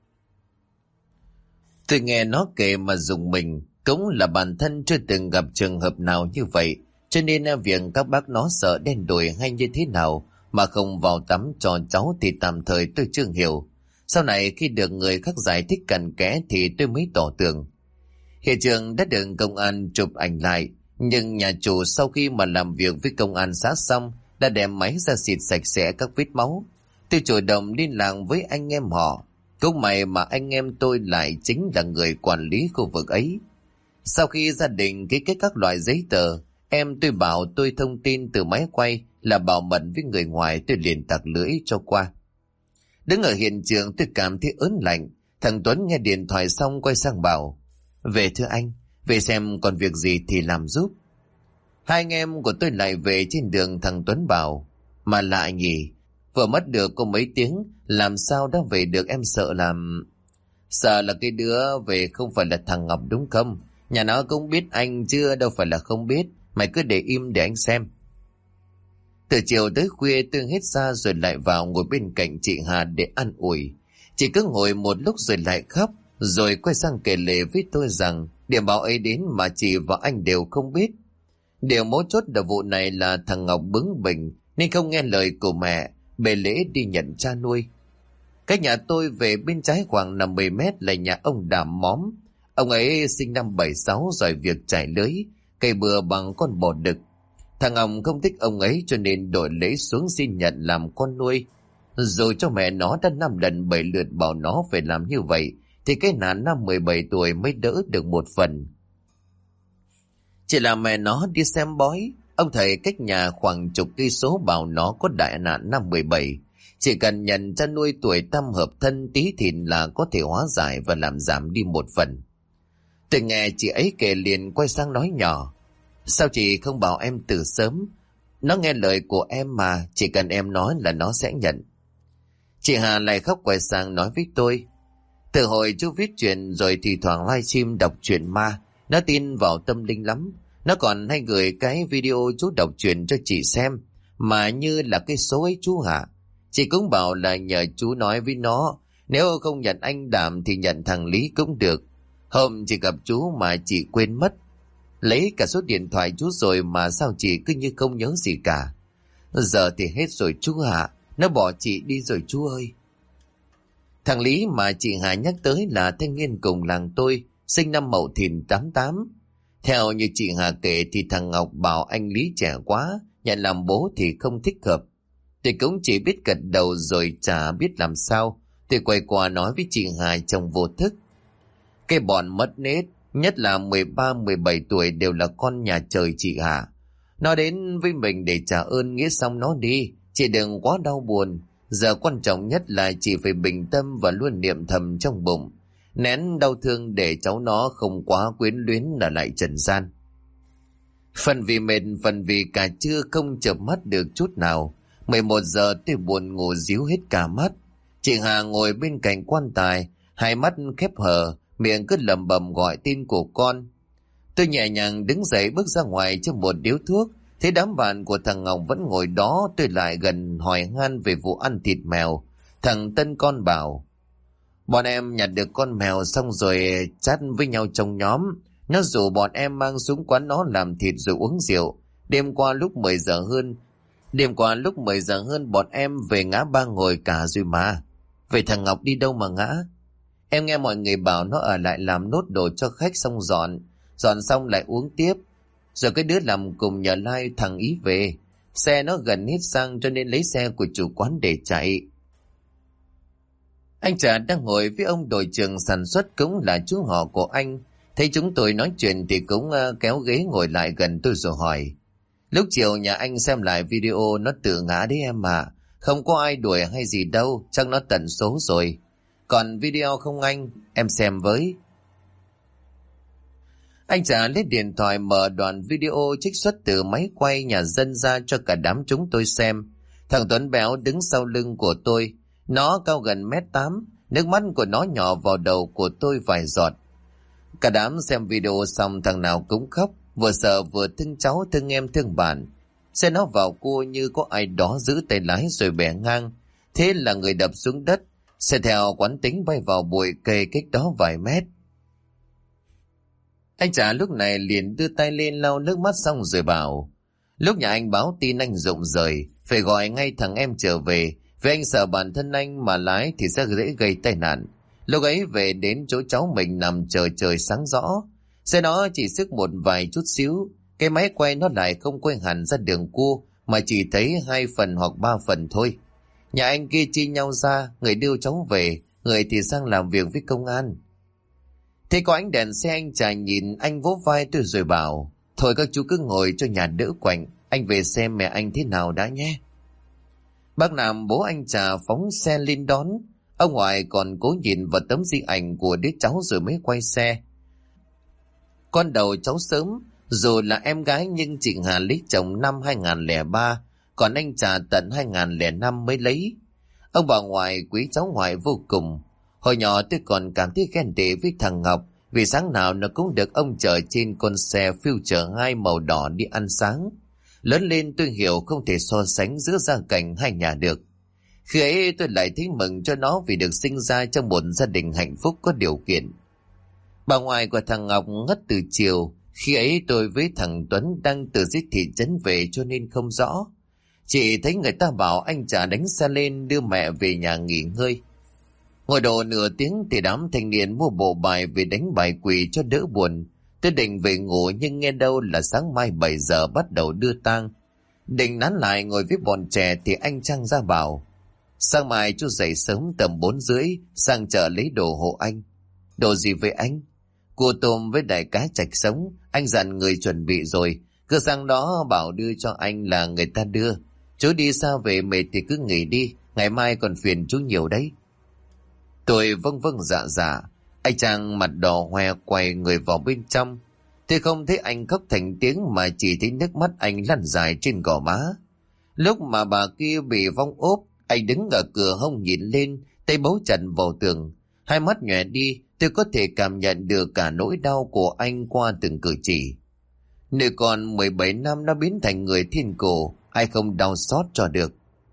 Tôi nghe nó kể mà rùng mình, cũng là bản thân chưa từng gặp trường hợp nào như vậy, cho nên việc các bác nó sợ đen đủi hay như thế nào mà không vào tắm cho cháu thì tạm thời tôi chưa hiểu. Sau này khi được người khác giải thích cặn kẽ thì tôi mới tỏ tường. Hiện trường đã được công an chụp ảnh lại, nhưng nhà chủ sau khi mà làm việc với công an xã xong đã đem máy ra xịt sạch sẽ các vết máu. Tôi chủ động liên lạc với anh em họ. Cũng may mà anh em tôi lại chính là người quản lý khu vực ấy. Sau khi gia đình ký kết các loại giấy tờ, em tôi bảo tôi thông tin từ máy quay là bảo mật với người ngoài, tôi liền tặc lưỡi cho qua. Đứng ở hiện trường tôi cảm thấy ớn lạnh. Thằng Tuấn nghe điện thoại xong quay sang bảo: về thưa anh, về xem còn việc gì thì làm giúp. Hai anh em của tôi lại về trên đường. Thằng Tuấn bảo, mà lạ nhỉ, vừa mất được có mấy tiếng, làm sao đã về được, em sợ là cái đứa về không phải là thằng Ngọc đúng không? Nhà nó cũng biết anh chứ đâu phải là không biết, mày cứ để im để anh xem. Từ chiều tới khuya tôi hết ra rồi lại vào ngồi bên cạnh chị Hà để an ủi. Chị cứ ngồi một lúc rồi lại khóc, rồi quay sang kể lể với tôi rằng điểm báo ấy đến mà chị và anh đều không biết. Điều mấu chốt là vụ này là thằng Ngọc bướng bỉnh nên không nghe lời của mẹ, bề lễ đi nhận cha nuôi. Cách nhà tôi về bên trái khoảng 50 mét là nhà ông Đàm Móm. Ông ấy sinh năm 76, giỏi việc trải lưới, cày bừa bằng con bò đực. Thằng Ngọc không thích ông ấy cho nên đổi lễ xuống xin nhận làm con nuôi. Rồi cho mẹ nó đã 5 lần 7 lượt bảo nó phải làm như vậy, thì cái nạn năm 17 tuổi mới đỡ được một phần. Chỉ là mẹ nó đi xem bói, ông thầy cách nhà khoảng chục cây số bảo nó có đại nạn năm 17. Chỉ cần nhận chăn nuôi tuổi tam hợp thân tí thìn là có thể hóa giải và làm giảm đi một phần. Tôi nghe chị ấy kể liền quay sang nói nhỏ, sao chị không bảo em từ sớm? Nó nghe lời của em mà, chỉ cần em nói là nó sẽ nhận. Chị Hà lại khóc quay sang nói với tôi, từ hồi chú viết chuyện rồi thì thoảng livestream đọc truyện ma, nó tin vào tâm linh lắm. Nó còn hay gửi cái video chú đọc truyện cho chị xem, mà như là cái số ấy chú hả? Chị cũng bảo là nhờ chú nói với nó, nếu không nhận anh Đàm thì nhận thằng Lý cũng được. Hôm chị gặp chú mà chị quên mất, lấy cả số điện thoại chú rồi mà sao chị cứ như không nhớ gì cả. Giờ thì hết rồi chú hả, nó bỏ chị đi rồi chú ơi. Thằng Lý mà chị Hà nhắc tới là thanh niên cùng làng tôi, sinh năm Mậu Thìn 88. Theo như chị Hà kể thì thằng Ngọc bảo anh Lý trẻ quá, nhận làm bố thì không thích hợp. Tôi cũng chỉ biết gật đầu rồi chả biết làm sao. Tôi quay qua nói với chị Hà trong vô thức, cái bọn mất nết, nhất là 13-17 tuổi đều là con nhà trời chị Hà. Nó đến với mình để trả ơn nghĩa xong nó đi, chị đừng quá đau buồn. Giờ quan trọng nhất là chị phải bình tâm và luôn niệm thầm trong bụng, nén đau thương để cháu nó không quá quyến luyến ở lại trần gian. Phần vì mệt, phần vì cả trưa không chợp mắt được chút nào. 11 giờ tôi buồn ngủ díu hết cả mắt. Chị Hà ngồi bên cạnh quan tài, hai mắt khép hờ, miệng cứ lẩm bẩm gọi tên của con. Tôi nhẹ nhàng đứng dậy bước ra ngoài cho một điếu thuốc. Thấy đám bạn của thằng Ngọc vẫn ngồi đó, tôi lại gần hỏi han về vụ ăn thịt mèo. Thằng Tân con bảo, bọn em nhặt được con mèo xong rồi chat với nhau trong nhóm. Nó rủ bọn em mang xuống quán nó làm thịt rồi uống rượu. Đêm qua lúc 10 giờ hơn bọn em về ngã ba ngồi cả rồi mà. Vậy thằng Ngọc đi đâu mà ngã? Em nghe mọi người bảo nó ở lại làm nốt đồ cho khách xong dọn xong lại uống tiếp. Rồi cái đứa làm cùng nhờ lai thằng Ý về. Xe nó gần hết xăng cho nên lấy xe của chủ quán để chạy. Anh Trà đang ngồi với ông đội trưởng sản xuất cũng là chú họ của anh. Thấy chúng tôi nói chuyện thì cũng kéo ghế ngồi lại gần tôi rồi hỏi, lúc chiều nhà anh xem lại video nó tự ngã đấy em à. Không có ai đuổi hay gì đâu, chắc nó tận số rồi. Còn video không anh, em xem với. Anh Trà lấy điện thoại mở đoạn video trích xuất từ máy quay nhà dân ra cho cả đám chúng tôi xem. Thằng Tuấn béo đứng sau lưng của tôi. Nó cao gần 1m8, nước mắt của nó nhỏ vào đầu của tôi vài giọt. Cả đám xem video xong thằng nào cũng khóc, vừa sợ vừa thương cháu, thương em, thương bạn. Xe nó vào cua như có ai đó giữ tay lái rồi bẻ ngang. Thế là người đập xuống đất, xe theo quán tính bay vào bụi cây cách đó vài mét. Anh Trà lúc này liền đưa tay lên lau nước mắt xong rồi bảo, lúc nhà anh báo tin anh rụng rời, phải gọi ngay thằng em trở về, vì anh sợ bản thân anh mà lái thì sẽ dễ gây tai nạn. Lúc ấy về đến chỗ cháu mình nằm chờ trời sáng rõ, xe nó chỉ sức một vài chút xíu, cái máy quay nó lại không quay hẳn ra đường cua mà chỉ thấy 2 phần hoặc 3 phần thôi. Nhà anh kia chia nhau ra, người đưa cháu về, người thì sang làm việc với công an. Thế có ánh đèn xe anh Trà nhìn anh vỗ vai tôi rồi bảo, thôi các chú cứ ngồi cho nhà đỡ quạnh, anh về xem mẹ anh thế nào đã nhé. Bác Nam bố anh Trà phóng xe lên đón. Ông ngoại còn cố nhìn vào tấm di ảnh của đứa cháu rồi mới quay xe. Con đầu cháu sớm, dù là em gái nhưng chị Hà lấy chồng năm 2003, còn anh Trà tận 2005 mới lấy. Ông bà ngoại quý cháu ngoại vô cùng. Hồi nhỏ tôi còn cảm thấy ghen tị với thằng Ngọc, vì sáng nào nó cũng được ông chở trên con xe Future 2 màu đỏ đi ăn sáng. Lớn lên tôi hiểu không thể so sánh giữa gia cảnh hai nhà được. Khi ấy tôi lại thấy mừng cho nó vì được sinh ra trong một gia đình hạnh phúc có điều kiện. Bà ngoại của thằng Ngọc ngất từ chiều. Khi ấy tôi với thằng Tuấn đang từ dưới thị trấn về cho nên không rõ. Chị thấy người ta bảo anh Trà đánh xe lên đưa mẹ về nhà nghỉ ngơi. Ngồi độ nửa tiếng thì đám thanh niên mua bộ bài về đánh bài quỳ cho đỡ buồn. Tôi định về ngủ nhưng nghe đâu là sáng mai 7 giờ bắt đầu đưa tang. Định nán lại ngồi với bọn trẻ thì anh Trang ra bảo: sáng mai chú dậy sớm tầm 4:30 sang chợ lấy đồ hộ anh. Đồ gì vậy anh? Cua tôm với đại cá chạch sống, anh dặn người chuẩn bị rồi. Cứ sang đó bảo đưa cho anh là người ta đưa. Chú đi xa về mệt thì cứ nghỉ đi, ngày mai còn phiền chú nhiều đấy. Tôi vâng vâng dạ dạ. Anh Trang mặt đỏ hoe quay người vào bên trong. Tôi không thấy anh khóc thành tiếng mà chỉ thấy nước mắt anh lăn dài trên gò má. Lúc mà bà kia bị vong ốp, anh đứng ở cửa hông nhìn lên, tay bấu chặt vào tường. Hai mắt nhòe đi, tôi có thể cảm nhận được cả nỗi đau của anh qua từng cử chỉ. Nơi còn 17 năm nó biến thành người thiên cổ, ai không đau xót cho được.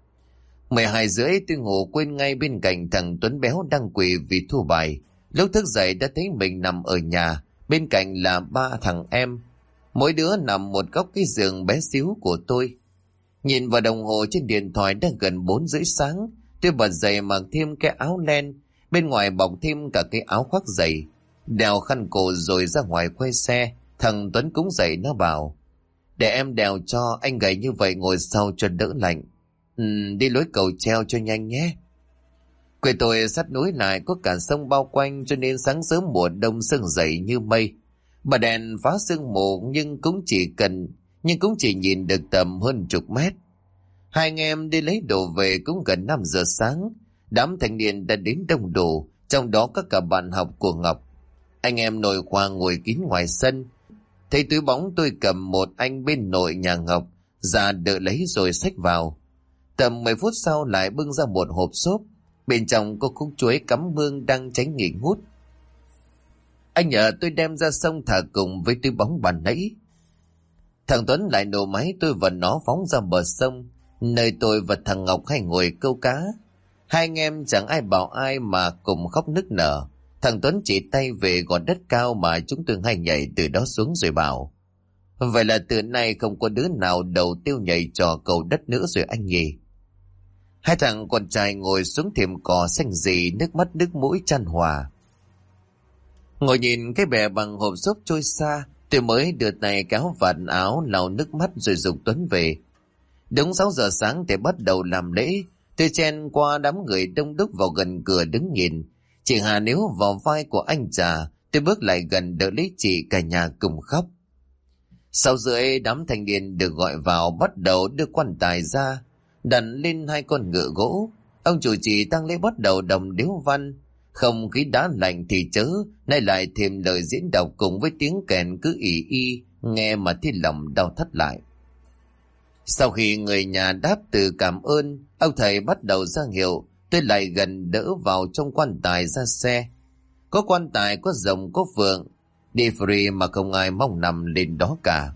12:30 tôi ngủ quên ngay bên cạnh thằng Tuấn béo đang quỳ vì thua bài. Lúc thức dậy đã thấy mình nằm ở nhà, bên cạnh là 3 thằng em. Mỗi đứa nằm một góc cái giường bé xíu của tôi. Nhìn vào đồng hồ trên điện thoại đã gần 4:30 sáng, tôi bật dậy mặc thêm cái áo len, bên ngoài bọc thêm cả cái áo khoác dày, đèo khăn cổ rồi ra ngoài quay xe. Thằng Tuấn cũng dậy, nó bảo: để em đèo cho, anh gầy như vậy ngồi sau cho đỡ lạnh. Đi lối cầu treo cho nhanh nhé. Quê tôi sát núi lại có cả sông bao quanh cho nên sáng sớm mùa đông sương dậy như mây. Bà đèn phá sương mù nhưng cũng chỉ nhìn được tầm hơn chục mét. Hai anh em đi lấy đồ về cũng gần 5 giờ sáng. Đám thanh niên đã đến đông đủ, trong đó có cả bạn học của Ngọc. Anh em nội khoa ngồi kín ngoài sân. Thấy túi bóng tôi cầm một anh bên nội nhà Ngọc ra đợi lấy rồi xách vào. Tầm 10 phút sau lại bưng ra một hộp xốp, bên trong có khúc chuối cắm mương đang cháy nghỉ ngút. Anh nhờ tôi đem ra sông thả cùng với túi bóng bàn nãy. Thằng Tuấn lại nổ máy tôi và nó phóng ra bờ sông, nơi tôi và thằng Ngọc hay ngồi câu cá. Hai anh em chẳng ai bảo ai mà cùng khóc nức nở. Thằng Tuấn chỉ tay về gò đất cao mà chúng tôi hay nhảy từ đó xuống rồi bảo: vậy là từ nay không có đứa nào đầu tiêu nhảy trò cầu đất nữa rồi anh nhỉ. Hai thằng con trai ngồi xuống thềm cỏ xanh rì, nước mắt nước mũi chan hòa. Ngồi nhìn cái bè bằng hộp xốp trôi xa, tôi mới đưa tay kéo vạt áo lau nước mắt rồi giục Tuấn về. Đúng 6 giờ sáng thì bắt đầu làm lễ. Tôi chen qua đám người đông đúc vào gần cửa đứng nhìn. Chị Hà níu vào vai của anh Trà, tôi bước lại gần đỡ lấy chị, cả nhà cùng khóc. 6:30 đám thanh niên được gọi vào bắt đầu đưa quan tài ra, đặt lên 2 con ngựa gỗ. Ông chủ trì tang lễ bắt đầu đồng điếu văn. Không khí đã lạnh thì chớ, nay lại thêm lời diễn đọc cùng với tiếng kèn cứ ì y, nghe mà thấy lòng đau thắt lại. Sau khi người nhà đáp từ cảm ơn, ông thầy bắt đầu ra hiệu. Tôi lại gần đỡ vào trong quan tài ra xe. Có quan tài, có rồng, có phượng, đi free mà không ai mong nằm lên đó cả.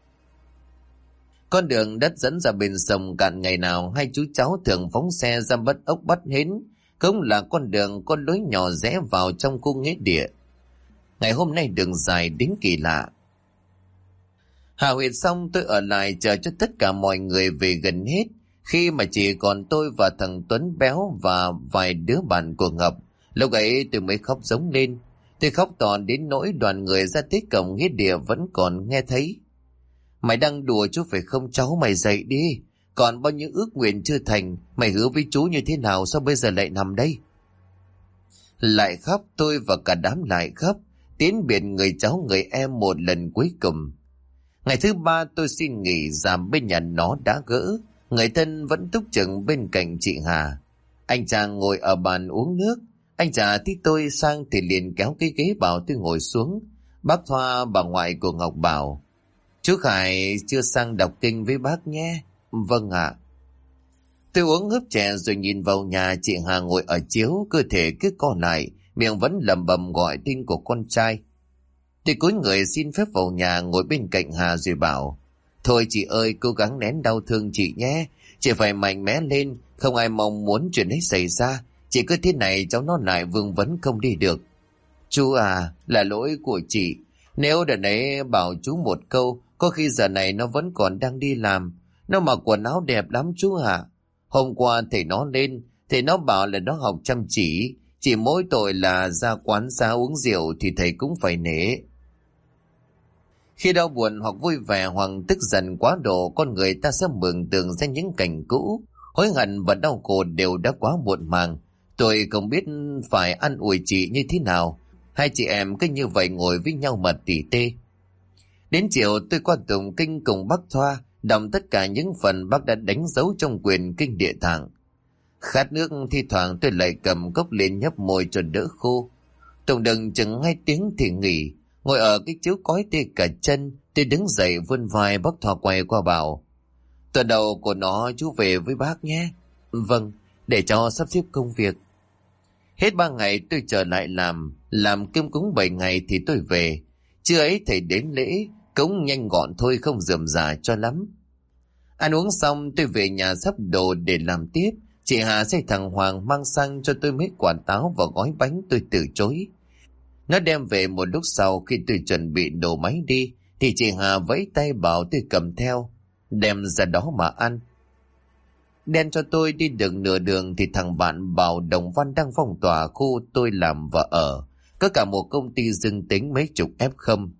Con đường đất dẫn ra bên sông cạn, ngày nào hai chú cháu thường phóng xe ra bắt ốc bắt hến. Cũng là con đường có lối nhỏ rẽ vào trong khu nghĩa địa. Ngày hôm nay đường dài đến kỳ lạ. Hạ huyệt xong tôi ở lại chờ cho tất cả mọi người về gần hết. Khi mà chỉ còn tôi và thằng Tuấn béo và vài đứa bạn của Ngọc, lúc ấy tôi mới khóc rống lên. Tôi khóc to đến nỗi đoàn người ra tới cổng nghĩa địa vẫn còn nghe thấy. Mày đang đùa chú phải không cháu, mày dậy đi. Còn bao nhiêu ước nguyện chưa thành, mày hứa với chú như thế nào, sao bây giờ lại nằm đây? Lại khóc, tôi và cả đám lại khóc, tiến biệt người cháu người em một lần cuối cùng. Ngày thứ 3 tôi xin nghỉ giảm bên nhà nó đã gỡ. Người thân vẫn túc trực bên cạnh chị Hà. Anh chàng ngồi ở bàn uống nước. Anh chàng thấy tôi sang thì liền kéo cái ghế bảo tôi ngồi xuống. Bác Thoa, bà ngoại của Ngọc bảo: "Chú Khải chưa sang đọc kinh với bác nhé." "Vâng ạ." Tôi uống hớp chè rồi nhìn vào nhà chị Hà ngồi ở chiếu, cơ thể cứ co lại, miệng vẫn lẩm bẩm gọi tên của con trai. Tôi cúi người xin phép vào nhà ngồi bên cạnh Hà rồi bảo: "Thôi chị ơi, cố gắng nén đau thương chị nhé. Chị phải mạnh mẽ lên, không ai mong muốn chuyện ấy xảy ra. Chị cứ thế này cháu nó lại vương vấn không đi được." "Chú à, là lỗi của chị. Nếu đợt ấy bảo chú một câu, có khi giờ này nó vẫn còn đang đi làm. Nó mặc quần áo đẹp lắm chú ạ. Hôm qua thầy nó lên, thầy nó bảo là nó học chăm chỉ mỗi tội là ra quán xá uống rượu thì thầy cũng phải nể." Khi đau buồn hoặc vui vẻ hoặc tức giận quá độ, con người ta sẽ mường tượng ra những cảnh cũ. Hối hận và đau khổ đều đã quá muộn màng. Tôi không biết phải an ủi chị như thế nào. Hai chị em cứ như vậy ngồi với nhau mà tỉ tê. Đến chiều tôi qua tụng kinh cùng bác Thoa, đọc tất cả những phần bác đã đánh dấu trong quyển kinh Địa Tạng. Khát nước, thi thoảng tôi lại cầm cốc lên nhấp môi cho đỡ khô. Tụng đừng chừng 2 tiếng thì nghỉ. Ngồi ở cái chiếu cói tê cả chân, tôi đứng dậy vươn vai. Bác Thoa quay qua bảo: "Tuần đầu của nó chú về với bác nhé." "Vâng, để cho sắp xếp công việc." Hết 3 ngày tôi trở lại làm cơm cúng 7 ngày thì tôi về. Trưa ấy thầy đến lễ, cũng nhanh gọn thôi, không rườm rà cho lắm. Ăn uống xong tôi về nhà sắp đồ để làm tiếp. Chị Hà sai thằng Hoàng mang sang cho tôi mấy quả táo và gói bánh, tôi từ chối. Nó đem về một lúc sau, khi tôi chuẩn bị đổ máy đi thì chị Hà vẫy tay bảo tôi cầm theo, đem ra đó mà ăn. Đen cho tôi đi được nửa đường thì thằng bạn bảo Đồng Văn đang phong tỏa khu tôi làm và ở, có cả một công ty dương tính mấy chục F0.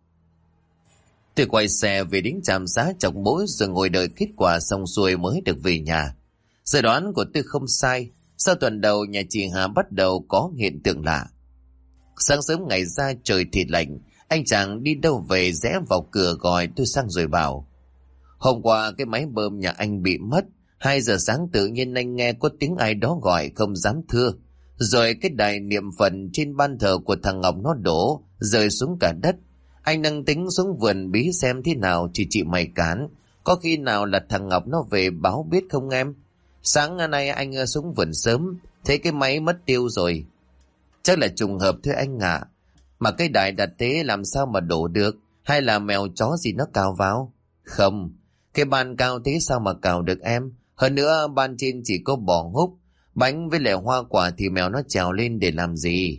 Tôi quay xe về đến trạm xá Chọc Mối rồi ngồi đợi kết quả xong xuôi mới được về nhà. Dự đoán của tôi không sai, sau tuần đầu nhà chị Hà bắt đầu có hiện tượng lạ. Sáng sớm ngày ra trời thì lạnh, anh chàng đi đâu về rẽ vào cửa gọi tôi sang rồi bảo: "Hôm qua cái máy bơm nhà anh bị mất. 2 giờ sáng tự nhiên anh nghe có tiếng ai đó gọi không dám thưa. Rồi cái đài niệm Phật trên ban thờ của thằng Ngọc nó đổ, rơi xuống cả đất. Anh đang tính xuống vườn bí xem thế nào thì chị mày cản. Có khi nào là thằng Ngọc nó về báo biết không em? Sáng nay anh xuống vườn sớm, thấy cái máy mất tiêu rồi." "Chắc là trùng hợp thôi anh ạ. Mà cái đài đặt thế làm sao mà đổ được? Hay là mèo chó gì nó cào vào?" "Không, cái ban cao thế sao mà cào được em? Hơn nữa ban trên chỉ có bò húc, bánh với lại hoa quả thì mèo nó trèo lên để làm gì?"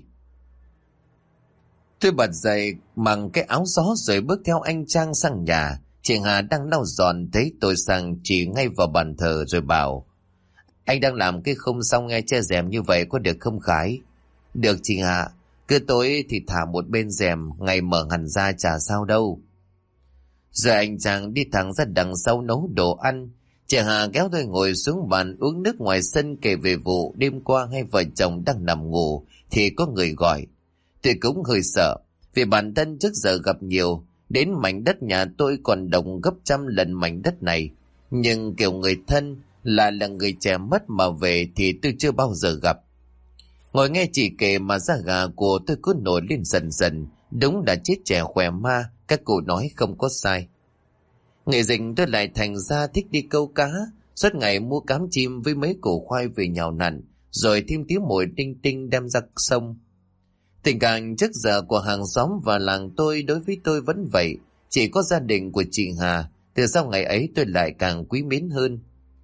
Tôi bật dậy mặc cái áo gió rồi bước theo anh Trang sang nhà. Chị Hà đang lau dọn thấy tôi sang chỉ ngay vào bàn thờ rồi bảo: "Anh đang làm cái khung xong nghe che rèm như vậy có được không Khải?" "Được chị Hà, cứ tối thì thả một bên rèm, ngày mở hẳn ra chả sao đâu." Rồi anh chàng đi thẳng ra đằng sau nấu đồ ăn. Chị Hà kéo tôi ngồi xuống bàn uống nước ngoài sân, kể về vụ đêm qua hai vợ chồng đang nằm ngủ thì có người gọi. Tôi cũng hơi sợ, vì bản thân trước giờ gặp nhiều, đến mảnh đất nhà tôi còn đồng gấp trăm lần mảnh đất này. Nhưng kiểu người thân là người trẻ mất mà về thì tôi chưa bao giờ gặp. Ngồi nghe chị kể mà da gà của tôi cứ nổi lên dần dần. Đúng là chết trẻ khỏe ma, các cụ nói không có sai. Ngày dịch tôi lại thành ra thích đi câu cá, suốt ngày mua cám chim với mấy củ khoai về nhào nặn, rồi thêm tí mồi tinh tinh đem ra sông. Tình cảm trước giờ của hàng xóm và làng tôi đối với tôi vẫn vậy, chỉ có gia đình của chị Hà, từ sau ngày ấy tôi lại càng quý mến hơn.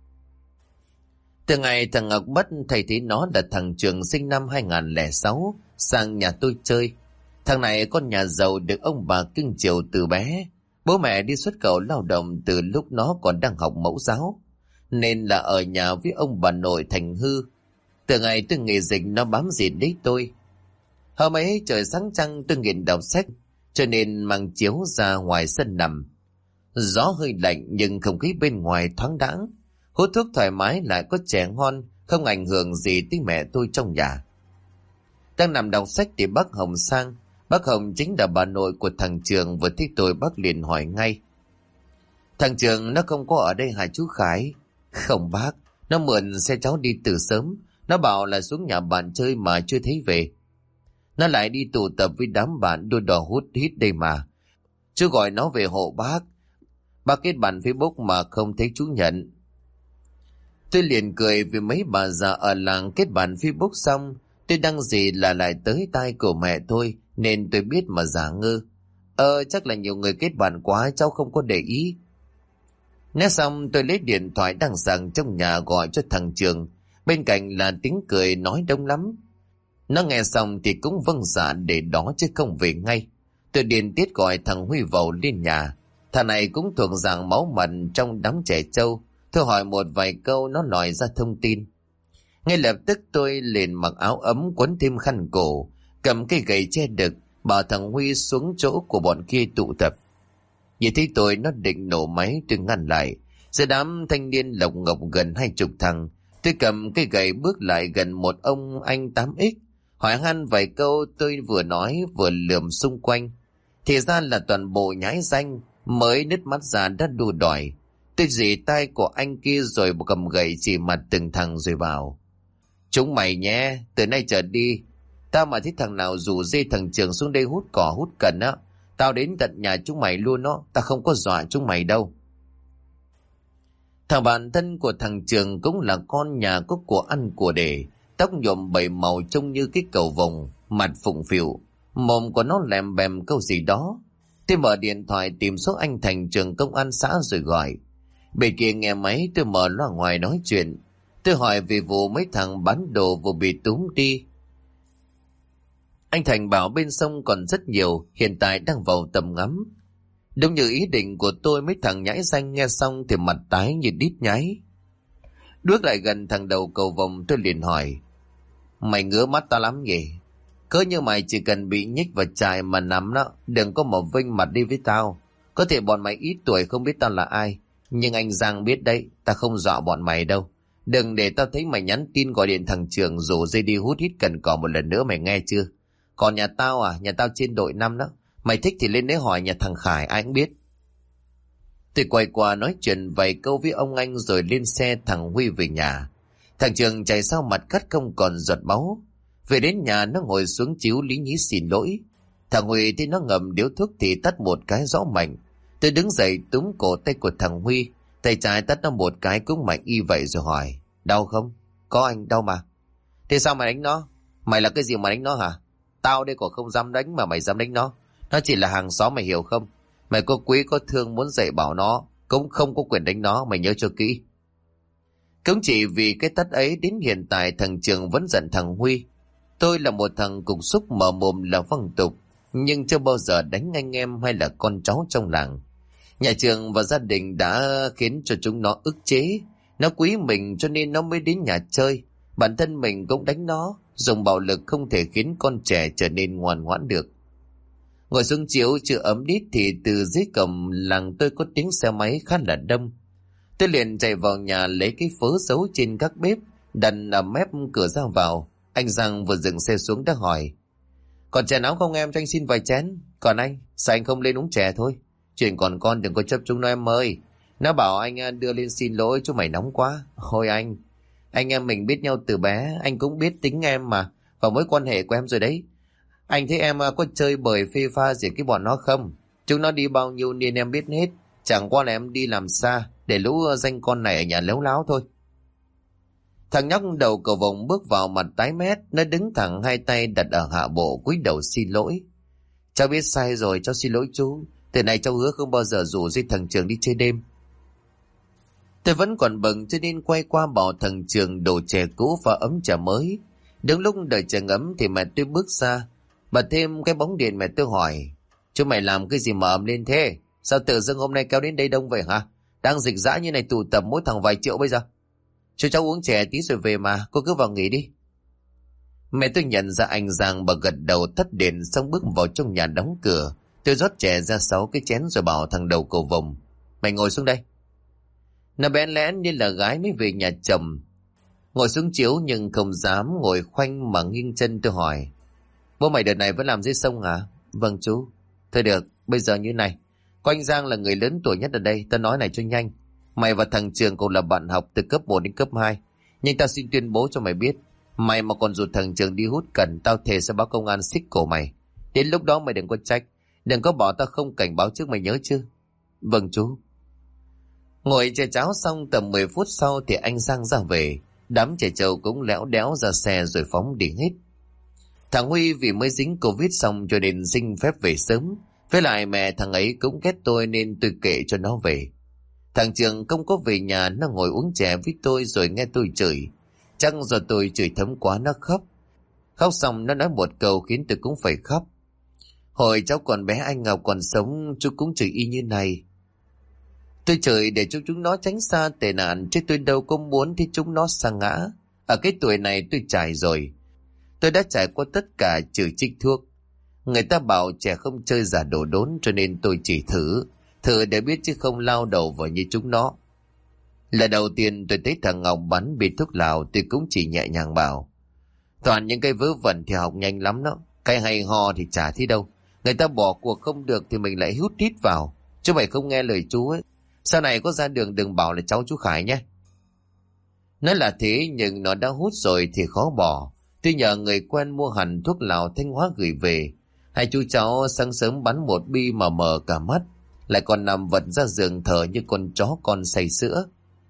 Từ ngày thằng Ngọc mất, thầy thấy nó là thằng Trường sinh năm 2006, sang nhà tôi chơi. Thằng này con nhà giàu được ông bà cưng chiều từ bé. Bố mẹ đi xuất khẩu lao động từ lúc nó còn đang học mẫu giáo, nên là ở nhà với ông bà nội thành hư. Từ ngày tôi nghỉ dịch nó bám rịt lấy tôi. Hôm ấy trời sáng trăng tôi nghiện đọc sách, cho nên mang chiếu ra ngoài sân nằm. Gió hơi lạnh nhưng không khí bên ngoài thoáng đãng. Hút thuốc thoải mái lại có trẻ ngon, không ảnh hưởng gì tới mẹ tôi trong nhà. Đang nằm đọc sách thì bác Hồng sang. Bác Hồng chính là bà nội của thằng Trường, vừa thấy tôi bác liền hỏi ngay: "Thằng Trường nó không có ở đây hả chú Khải?" "Không bác, nó mượn xe cháu đi từ sớm. Nó bảo là xuống nhà bạn chơi mà chưa thấy về." Nó lại đi tụ tập với đám bạn đua đò hút hít đây mà. Chú gọi nó về hộ bác. Bác kết bạn Facebook mà không thấy chú nhận. Tôi liền cười vì mấy bà già ở làng kết bạn Facebook xong, tôi đăng gì là lại tới tai của mẹ tôi, nên tôi biết mà giả ngơ. Chắc là nhiều người kết bạn quá, cháu không có để ý. Nói xong tôi lấy điện thoại đang sẵn trong nhà gọi cho thằng Trường. Bên cạnh là tiếng cười nói đông lắm. Nó nghe xong thì cũng vâng dạ để đó chứ không về ngay. Tôi điên tiết gọi thằng Huy vào lên nhà. Thằng này cũng thuộc dạng máu mặn trong đám trẻ trâu. Tôi hỏi một vài câu nó nói ra thông tin. Ngay lập tức tôi liền mặc áo ấm quấn thêm khăn cổ, cầm cây gậy che đực, bảo thằng Huy xuống chỗ của bọn kia tụ tập. Nhìn thấy tôi nó định nổ máy, tôi ngăn lại. Giữa đám thanh niên lộc ngọc gần 20 thằng, tôi cầm cây gậy bước lại gần một ông anh 8X. Hỏi han vài câu tôi vừa nói vừa lườm xung quanh. Thì ra là toàn bộ nhái danh, mới nứt mắt ra đã đua đòi. Tôi dì tay của anh kia rồi cầm gậy chỉ mặt từng thằng rồi bảo: chúng mày nhé, từ nay trở đi, tao mà thấy thằng nào rủ dê thằng Trường xuống đây hút cỏ hút cần á, tao đến tận nhà chúng mày luôn đó, tao không có dọa chúng mày đâu. Thằng bạn thân của thằng Trường cũng là con nhà có của ăn của để, tóc nhuộm 7 màu trông như cái cầu vồng, mặt phụng phịu, mồm của nó lèm bèm câu gì đó. Tôi mở điện thoại tìm số anh Thành trưởng công an xã rồi gọi. Bên kia nghe máy tôi mở loa ngoài nói chuyện. Tôi hỏi về vụ mấy thằng bán đồ vừa bị túm đi. Anh Thành bảo bên sông còn rất nhiều, hiện tại đang vào tầm ngắm. Đúng như ý định của tôi, mấy thằng nhãi danh nghe xong thì mặt tái như đít nhái. Bước lại gần thằng đầu cầu vồng tôi liền hỏi: mày ngứa mắt tao lắm nhỉ? Cớ như mày chỉ cần bị nhích vào trại mà nằm đó, đừng có mà vênh mặt đi với tao. Có thể bọn mày ít tuổi không biết tao là ai, nhưng anh Giang biết đấy, tao không dọa bọn mày đâu. Đừng để tao thấy mày nhắn tin gọi điện thằng Trường rủ dây đi hút hít cần cỏ một lần nữa, mày nghe chưa? Còn nhà tao nhà tao trên đội 5 đó. Mày thích thì lên đấy hỏi nhà thằng Khải, ai cũng biết. Tôi quay qua nói chuyện vài câu với ông anh rồi lên xe thằng Huy về nhà. Thằng Trường chạy sau mặt cắt không còn giọt máu. Về đến nhà nó ngồi xuống chiếu lý nhí xin lỗi. Thằng Huy thì nó ngậm điếu thuốc thì tắt một cái rõ mạnh. Tôi đứng dậy túm cổ tay của thằng Huy, tay trái tắt nó một cái cũng mạnh y vậy rồi hỏi: đau không? Có anh, đau mà. Thế sao mày đánh nó? Mày là cái gì mà đánh nó hả? Tao đây còn không dám đánh mà mày dám đánh nó. Nó chỉ là hàng xóm, mày hiểu không? Mày có quý có thương muốn dạy bảo nó, cũng không có quyền đánh nó, mày nhớ cho kỹ. Cũng chỉ vì cái tắt ấy đến hiện tại thằng Trường vẫn giận thằng Huy. Tôi là một thằng cục xúc mở mồm là văng tục, nhưng chưa bao giờ đánh anh em hay là con cháu trong làng. Nhà trường và gia đình đã khiến cho chúng nó ức chế. Nó quý mình cho nên nó mới đến nhà chơi. Bản thân mình cũng đánh nó. Dùng bạo lực không thể khiến con trẻ trở nên ngoan ngoãn được. Ngồi xuống chiếu chưa ấm đít thì từ dưới cổng làng tôi có tiếng xe máy khá là đông. Tôi liền chạy vào nhà lấy cái phớ giấu trên các bếp, đặt ở mép cửa ra vào. Anh Giang vừa dừng xe xuống đã hỏi: còn chè nóng không em, cho anh xin vài chén. Còn anh, sao anh không lên uống chè thôi? Chuyện còn con đừng có chấp chúng nó em ơi. Nó bảo anh đưa lên xin lỗi, chú mày nóng quá. Thôi anh em mình biết nhau từ bé, anh cũng biết tính em mà, và mối quan hệ của em rồi đấy. Anh thấy em có chơi bời phê pha gì cái bọn nó không? Chúng nó đi bao nhiêu niên em biết hết. Chẳng qua là em đi làm xa, để lũ danh con này ở nhà léo láo thôi. Thằng nhóc đầu cầu vồng bước vào mặt tái mét, nó đứng thẳng hai tay đặt ở hạ bộ cúi đầu xin lỗi. Cháu biết sai rồi, cháu xin lỗi chú. Từ này cháu hứa không bao giờ rủ dây thằng Trường đi chơi đêm. Tôi vẫn còn bận cho nên quay qua bảo thằng Trường đổ chè cũ và ấm trà mới. Đứng lúc đợi chè ngấm thì mẹ tôi bước ra, bật thêm cái bóng điện. Mẹ tôi hỏi: chú mày làm cái gì mà ầm lên thế? Sao tự dưng hôm nay kéo đến đây đông vậy hả? Đang dịch dã như này tụ tập mỗi thằng vài triệu bây giờ. Cho cháu uống chè tí rồi về mà, cô cứ vào nghỉ đi. Mẹ tôi nhận ra anh Giang và gật đầu tắt điện xong bước vào trong nhà đóng cửa. Tôi rót chè ra 6 cái chén rồi bảo thằng đầu cầu vồng: mày ngồi xuống đây. Nó bẽn lẽn như là gái mới về nhà chồng. Ngồi xuống chiếu nhưng không dám ngồi khoanh mà nghiêng chân. Tôi hỏi: bố mày đợt này vẫn làm dưới sông hả? Vâng chú. Thôi được, bây giờ như này, có anh Giang là người lớn tuổi nhất ở đây, tao nói này cho nhanh. Mày và thằng Trường cùng là bạn học từ cấp 1 đến cấp 2. Nhưng tao xin tuyên bố cho mày biết, Mày mà còn rủ thằng Trường đi hút cần, tao thề sẽ báo công an xích cổ mày. Đến lúc đó mày đừng có trách, đừng có bảo tao không cảnh báo trước, mày nhớ chưa? Vâng chú. Ngồi chè cháo xong tầm 10 phút sau thì anh Giang ra về. Đám trẻ trâu cũng lẽo đéo ra xe rồi phóng đi hết. Thằng Huy vì mới dính Covid xong cho nên xin phép về sớm. Với lại mẹ thằng ấy cũng ghét tôi nên tôi kệ cho nó về. Thằng Trường không có về nhà, nó ngồi uống chè với tôi rồi nghe tôi chửi. Chắc do tôi chửi thấm quá nó khóc. Khóc xong nó nói một câu khiến tôi cũng phải khóc. Hồi cháu còn bé anh Ngọc còn sống, chú cũng chửi y như này. Tôi chửi để cho chúng nó tránh xa tệ nạn, chứ tôi đâu có muốn thì chúng nó sa ngã. Ở cái tuổi này tôi trải rồi. Tôi đã trải qua tất cả trừ trích thuốc. Người ta bảo trẻ không chơi giả đồ đốn, cho nên tôi chỉ thử để biết chứ không lao đầu vào như chúng nó. Lần đầu tiên tôi thấy thằng Ngọc bắn bị thuốc lào, tôi cũng chỉ nhẹ nhàng bảo: toàn những cái vớ vẩn thì học nhanh lắm đó, cái hay ho thì chả thấy đâu. Người ta bỏ cuộc không được thì mình lại hút tít vào, chứ mày không nghe lời chú ấy, sau này có ra đường đừng bảo là cháu chú Khải nhé. Nói là thế nhưng nó đã hút rồi thì khó bỏ. Tôi nhờ người quen mua hẳn thuốc lào Thanh Hóa gửi về. Hai chú cháu sáng sớm bắn một bi mà mờ cả mắt, lại còn nằm vật ra giường thở như con chó con say sữa.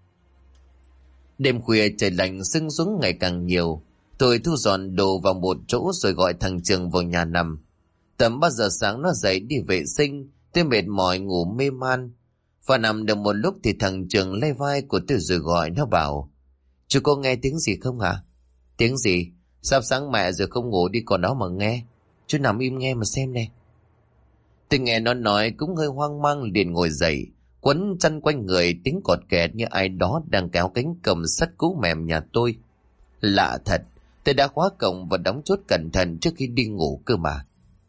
Đêm khuya trời lạnh sưng xuống ngày càng nhiều. Tôi thu dọn đồ vào một chỗ rồi gọi thằng Trường vào nhà nằm. Tầm 3 giờ sáng nó dậy đi vệ sinh. Tôi mệt mỏi ngủ mê man. Và nằm được một lúc thì thằng Trường lay vai của tôi rồi gọi. Nó bảo: chú có nghe tiếng gì không hả? Tiếng gì? Sắp sáng mẹ rồi không ngủ đi còn đó mà nghe. Chú nằm im nghe mà xem nè. Tôi nghe nó nói cũng hơi hoang mang liền ngồi dậy, quấn chăn quanh người, tiếng cọt kẹt như ai đó đang kéo cánh cổng sắt cũ mềm nhà tôi. Lạ thật, tôi đã khóa cổng và đóng chốt cẩn thận trước khi đi ngủ cơ mà.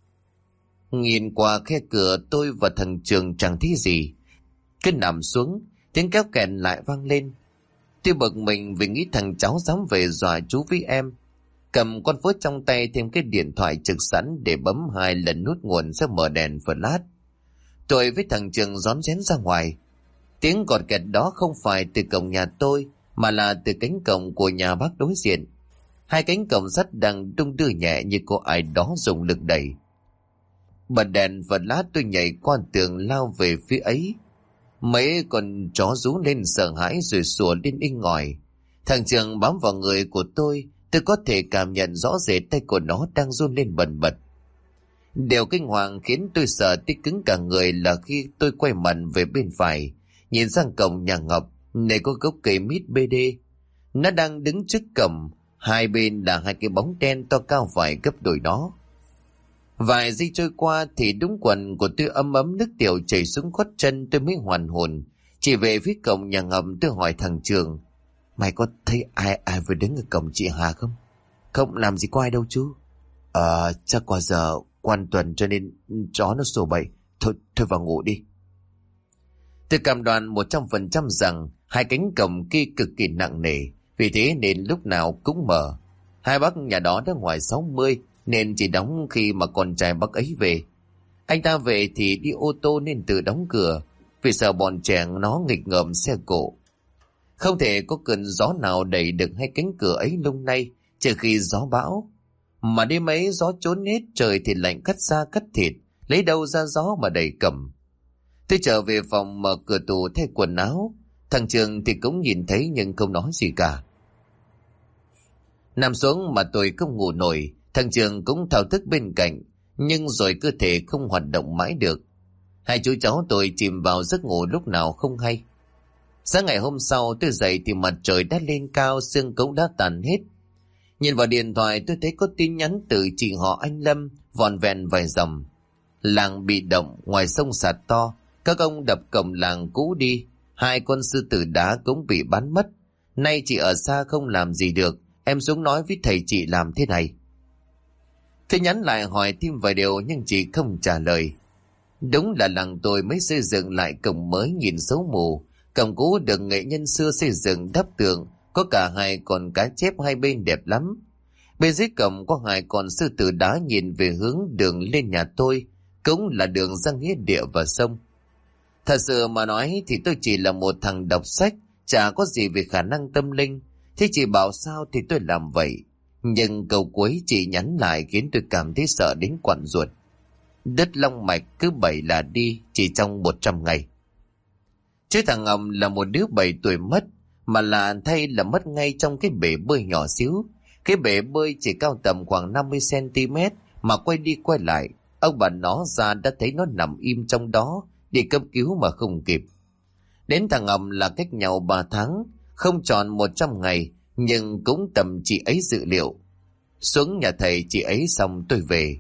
Nhìn qua khe cửa tôi và thằng Trường chẳng thấy gì. Cứ nằm xuống, tiếng kéo kẹt lại vang lên. Tôi bực mình vì nghĩ thằng cháu dám về dọa chú với em. Cầm con vớ trong tay thêm cái điện thoại trực sẵn để bấm 2 lần nút nguồn sẽ mở đèn flash. Tôi với thằng Trường rón rén ra ngoài. Tiếng cọt kẹt đó không phải từ cổng nhà tôi mà là từ cánh cổng của nhà bác đối diện. 2 cánh cổng sắt đang đung đưa nhẹ như có ai đó dùng lực đẩy. Bật đèn flash tôi nhảy qua tường lao về phía ấy. Mấy con chó rú lên sợ hãi rồi sủa lên inh ỏi. Thằng Trường bám vào người của tôi có thể cảm nhận rõ rệt tay của nó đang run lên bần bật. Điều kinh hoàng khiến tôi sợ tới cứng cả người là khi tôi quay mặt về bên phải, nhìn sang cổng nhà Ngọc, nơi có gốc cây mít BD. Nó đang đứng trước cổng, 2 bên là 2 cái bóng đen to cao vài gấp đôi nó. Vài giây trôi qua thì đúng quần của tôi ấm ấm nước tiểu chảy xuống gót chân, tôi mới hoàn hồn. Chỉ về phía cổng nhà Ngọc tôi hỏi thằng Trường: mày có thấy ai vừa đứng ở cổng chị Hà không? Không, làm gì có ai đâu chú. Chắc qua giờ quan tuần cho nên chó nó sổ bậy. Thôi vào ngủ đi. Tôi cam đoan 100% rằng 2 cánh cổng kia cực kỳ nặng nề, vì thế nên lúc nào cũng mở. 2 bác nhà đó đã ngoài 60 nên chỉ đóng khi mà con trai bác ấy về. Anh ta về thì đi ô tô nên tự đóng cửa, vì sợ bọn trẻ nó nghịch ngợm xe cộ. Không thể có cơn gió nào đẩy được 2 cánh cửa ấy lung nay, trừ khi gió bão. Mà đêm ấy gió trốn hết, trời thì lạnh cắt da cắt thịt, lấy đâu ra gió mà đẩy cầm. Tôi trở về phòng mở cửa tủ thay quần áo. Thằng Trường thì cũng nhìn thấy nhưng không nói gì cả. Nằm xuống mà tôi không ngủ nổi. Thằng Trường cũng thao thức bên cạnh, nhưng rồi cơ thể không hoạt động mãi được. 2 chú cháu tôi chìm vào giấc ngủ lúc nào không hay. Sáng ngày hôm sau tôi dậy thì mặt trời đã lên cao, sương cũng đã tàn hết. Nhìn vào điện thoại tôi thấy có tin nhắn từ chị họ anh Lâm, vòn vẹn vài dòng. Làng bị động, ngoài sông sạt to, các ông đập cổng làng cũ đi, 2 con sư tử đá cũng bị bắn mất. Nay chị ở xa không làm gì được, em xuống nói với thầy chị làm thế này. Tôi nhắn lại hỏi thêm vài điều nhưng chị không trả lời. Đúng là làng tôi mới xây dựng lại cổng mới nhìn xấu mù. Cổng cũ được nghệ nhân xưa xây dựng đắp tường, có cả 2 con cá chép 2 bên đẹp lắm. Bên dưới cổng có 2 con sư tử đá nhìn về hướng đường lên nhà tôi, cũng là đường ra nghĩa địa và sông. Thật sự mà nói thì tôi chỉ là một thằng đọc sách, chả có gì về khả năng tâm linh. Thế chị bảo sao thì tôi làm vậy. Nhưng câu cuối chị nhắn lại khiến tôi cảm thấy sợ đến quặn ruột. Đất long mạch cứ 7 là đi chỉ trong 100 ngày. Chứ thằng Ngọc là một đứa 7 tuổi mất, mà là thay là mất ngay trong cái bể bơi nhỏ xíu. Cái bể bơi chỉ cao tầm khoảng 50 cm, mà quay đi quay lại, ông bà nó ra đã thấy nó nằm im trong đó, đi cấp cứu mà không kịp. Đến thằng Ngọc là cách nhau 3 tháng, không tròn 100 ngày, nhưng cũng tầm chị ấy dự liệu. Xuống nhà thầy chị ấy xong tôi về.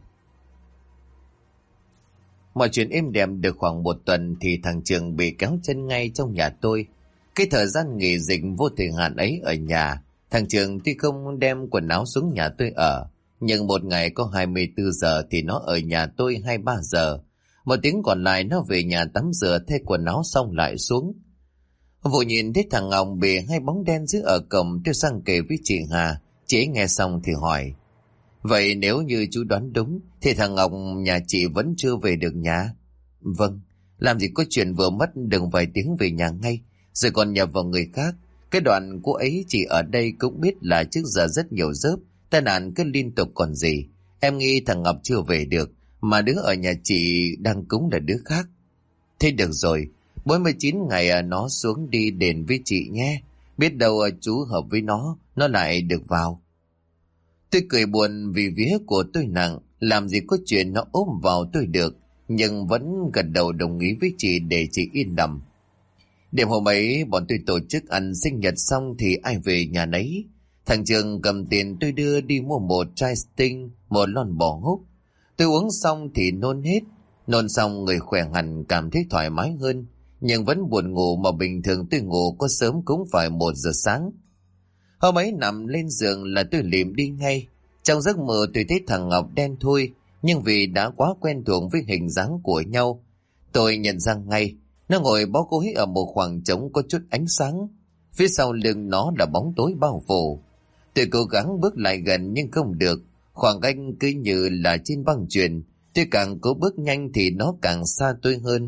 Mọi chuyện êm đềm được khoảng 1 tuần thì thằng Trường bị kéo chân ngay trong nhà tôi. Cái thời gian nghỉ dịch vô thời hạn ấy ở nhà, thằng Trường tuy không đem quần áo xuống nhà tôi ở, nhưng một ngày có 24 giờ thì nó ở nhà tôi 23 giờ. Một tiếng còn lại nó về nhà tắm rửa thay quần áo xong lại xuống. Vụ nhìn thấy thằng Ngọc bị 2 bóng đen giữ ở cổng, tôi sang kể với chị Hà. Chị ấy nghe xong thì hỏi: Vậy nếu như chú đoán đúng thì thằng Ngọc nhà chị vẫn chưa về được nhà? Vâng, làm gì có chuyện vừa mất đừng vài tiếng về nhà ngay, rồi còn nhập vào người khác. Cái đoạn cô ấy chỉ ở đây cũng biết là trước giờ rất nhiều rớp, tai nạn cứ liên tục còn gì. Em nghĩ thằng Ngọc chưa về được, mà đứa ở nhà chị đang cúng là đứa khác. Thế được rồi, 49 ngày nó xuống đi đền với chị nhé. Biết đâu chú hợp với nó lại được vào. Tôi cười buồn vì vía của tôi nặng, làm gì có chuyện nó ôm vào tôi được, nhưng vẫn gật đầu đồng ý với chị để chị yên tâm. Đêm hôm ấy bọn tôi tổ chức ăn sinh nhật xong thì ai về nhà nấy. Thằng Trường cầm tiền tôi đưa đi mua một chai Sting, một lon bò húc. Tôi uống xong thì nôn hết. Nôn xong người khỏe hẳn, cảm thấy thoải mái hơn, nhưng vẫn buồn ngủ, mà bình thường tôi ngủ có sớm cũng phải 1 giờ sáng. Hôm ấy nằm lên giường là tôi lìm đi ngay. Trong giấc mơ tôi thấy thằng Ngọc đen thui, nhưng vì đã quá quen thuộc với hình dáng của nhau, tôi nhận ra ngay. Nó ngồi bó gối ở một khoảng trống có chút ánh sáng. Phía sau lưng nó là bóng tối bao phủ. Tôi cố gắng bước lại gần nhưng không được. Khoảng cách cứ như là trên băng chuyền. Tôi càng cố bước nhanh thì nó càng xa tôi hơn.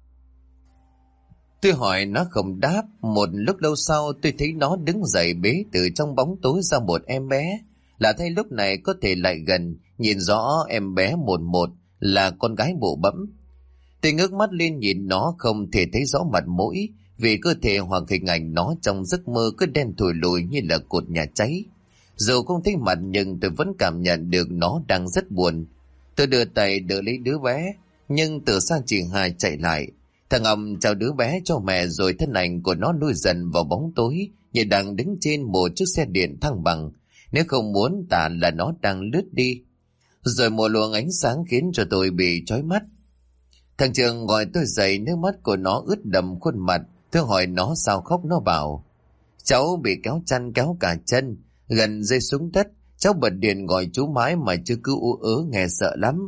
Tôi hỏi nó không đáp. Một lúc lâu sau tôi thấy nó đứng dậy bế từ trong bóng tối ra một em bé. Lạ thay lúc này có thể lại gần, nhìn rõ em bé một là con gái bộ bẫm. Tôi ngước mắt lên nhìn nó, không thể thấy rõ mặt mũi, vì cơ thể hoặc hình ảnh nó trong giấc mơ cứ đen thùi lùi như là cột nhà cháy. Dù không thấy mặt nhưng tôi vẫn cảm nhận được nó đang rất buồn. Tôi đưa tay đỡ lấy đứa bé, nhưng từ xa chị Hà chạy lại. Thằng Ngọc chào đứa bé cho mẹ, rồi thân ảnh của nó lui dần vào bóng tối như đang đứng trên một chiếc xe điện thăng bằng. Nếu không muốn tả là nó đang lướt đi. Rồi một luồng ánh sáng khiến cho tôi bị chói mắt. Thằng Trường gọi tôi dậy, nước mắt của nó ướt đầm khuôn mặt. Tôi hỏi nó sao khóc, nó bảo: Cháu bị kéo chăn kéo cả chân, gần rơi xuống đất. Cháu bật điện gọi chú mãi mà chưa cứ ú ớ, nghe sợ lắm.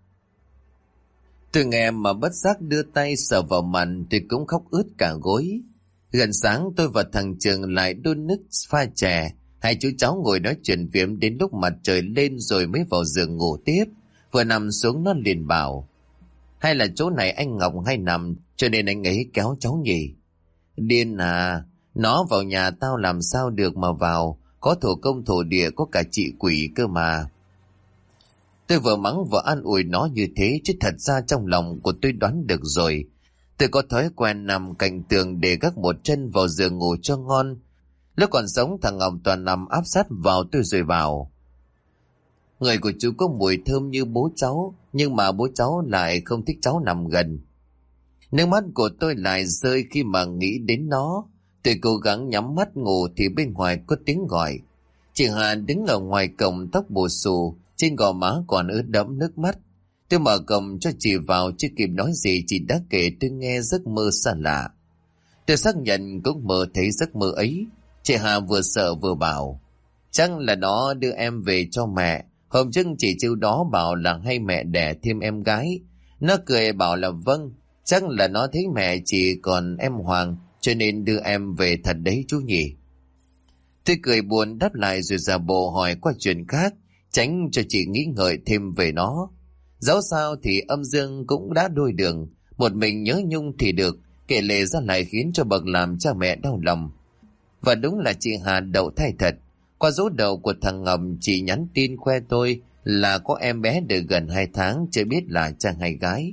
Tôi nghe mà bất giác đưa tay sờ vào mặt, tôi cũng khóc ướt cả gối. Gần sáng tôi và thằng Trường lại đun nước pha chè. Hai chú cháu ngồi nói chuyện phiếm đến lúc mặt trời lên rồi mới vào giường ngủ tiếp. Vừa nằm xuống nó liền bảo: Hay là chỗ này anh Ngọc hay nằm, cho nên anh ấy kéo cháu nhỉ? Điên à, nó vào nhà tao làm sao được mà vào, có thổ công thổ địa, có cả chị quỷ cơ mà. Tôi vừa mắng vừa an ủi nó như thế, chứ thật ra trong lòng của tôi đoán được rồi. Tôi có thói quen nằm cạnh tường để gác một chân vào giường ngủ cho ngon. Lúc còn sống thằng Ngọc toàn nằm áp sát vào tôi rồi bảo: Người của chú có mùi thơm như bố cháu, nhưng mà bố cháu lại không thích cháu nằm gần. Nước mắt của tôi lại rơi khi mà nghĩ đến nó. Tôi cố gắng nhắm mắt ngủ thì bên ngoài có tiếng gọi. Chị Hà đứng ở ngoài cổng, tóc bù xù, trên gò má còn ướt đẫm nước mắt. Tôi mở cổng cho chị vào, chưa kịp nói gì chị đã kể tôi nghe giấc mơ xa lạ. Tôi xác nhận cũng mơ thấy giấc mơ ấy. Chị Hà vừa sợ vừa bảo: Chắc là nó đưa em về cho mẹ. Hôm trước chị Chiêu đó bảo là hay mẹ đẻ thêm em gái. Nó cười bảo là vâng, chắc là nó thấy mẹ chỉ còn em Hoàng, cho nên đưa em về thật đấy chú nhỉ. Tôi cười buồn đáp lại rồi giả bộ hỏi qua chuyện khác, tránh cho chị nghĩ ngợi thêm về nó. Dẫu sao thì âm dương cũng đã đôi đường, một mình nhớ nhung thì được, kể lể ra lại khiến cho bậc làm cha mẹ đau lòng. Và đúng là chị Hà đậu thai thật. Qua dấu đầu của thằng Ngọc, chị nhắn tin khoe tôi là có em bé được gần 2 tháng, chưa biết là trai hay gái.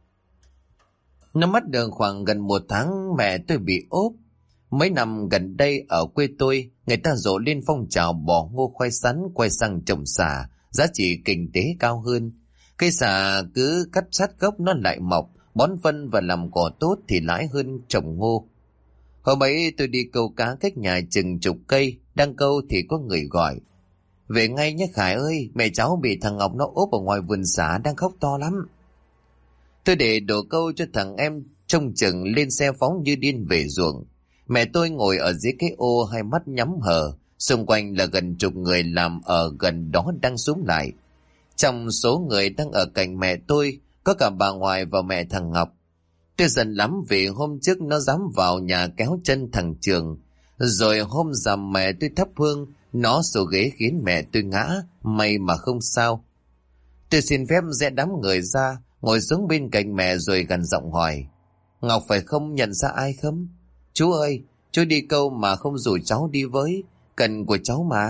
Nó mất được khoảng gần 1 tháng mẹ tôi bị ốp. Mấy năm gần đây ở quê tôi, người ta rộ lên phong trào bỏ ngô khoai sắn quay sang trồng sả, giá trị kinh tế cao hơn. Cây sả cứ cắt sát gốc nó lại mọc, bón phân và làm cỏ tốt thì lãi hơn trồng ngô. Hôm ấy tôi đi câu cá cách nhà chừng chục cây, đang câu thì có người gọi. Về ngay nhé Khải ơi, mẹ cháu bị thằng Ngọc nó ốp ở ngoài vườn sả, đang khóc to lắm. Tôi để đổ câu cho thằng em trông chừng, lên xe phóng như điên về ruộng. Mẹ tôi ngồi ở dưới cái ô, hai mắt nhắm hờ, xung quanh là gần chục người làm ở gần đó đang xúm lại. Trong số người đang ở cạnh mẹ tôi, có cả bà ngoại và mẹ thằng Ngọc. Tôi giận lắm vì hôm trước nó dám vào nhà kéo chân thằng Trường. Rồi hôm rằm mẹ tôi thắp hương, nó xô ghế khiến mẹ tôi ngã, may mà không sao. Tôi xin phép rẽ đám người ra, ngồi xuống bên cạnh mẹ rồi gằn giọng hỏi. Ngọc phải không, nhận ra ai không? Chú ơi, chú đi câu mà không rủ cháu đi với, cần của cháu mà.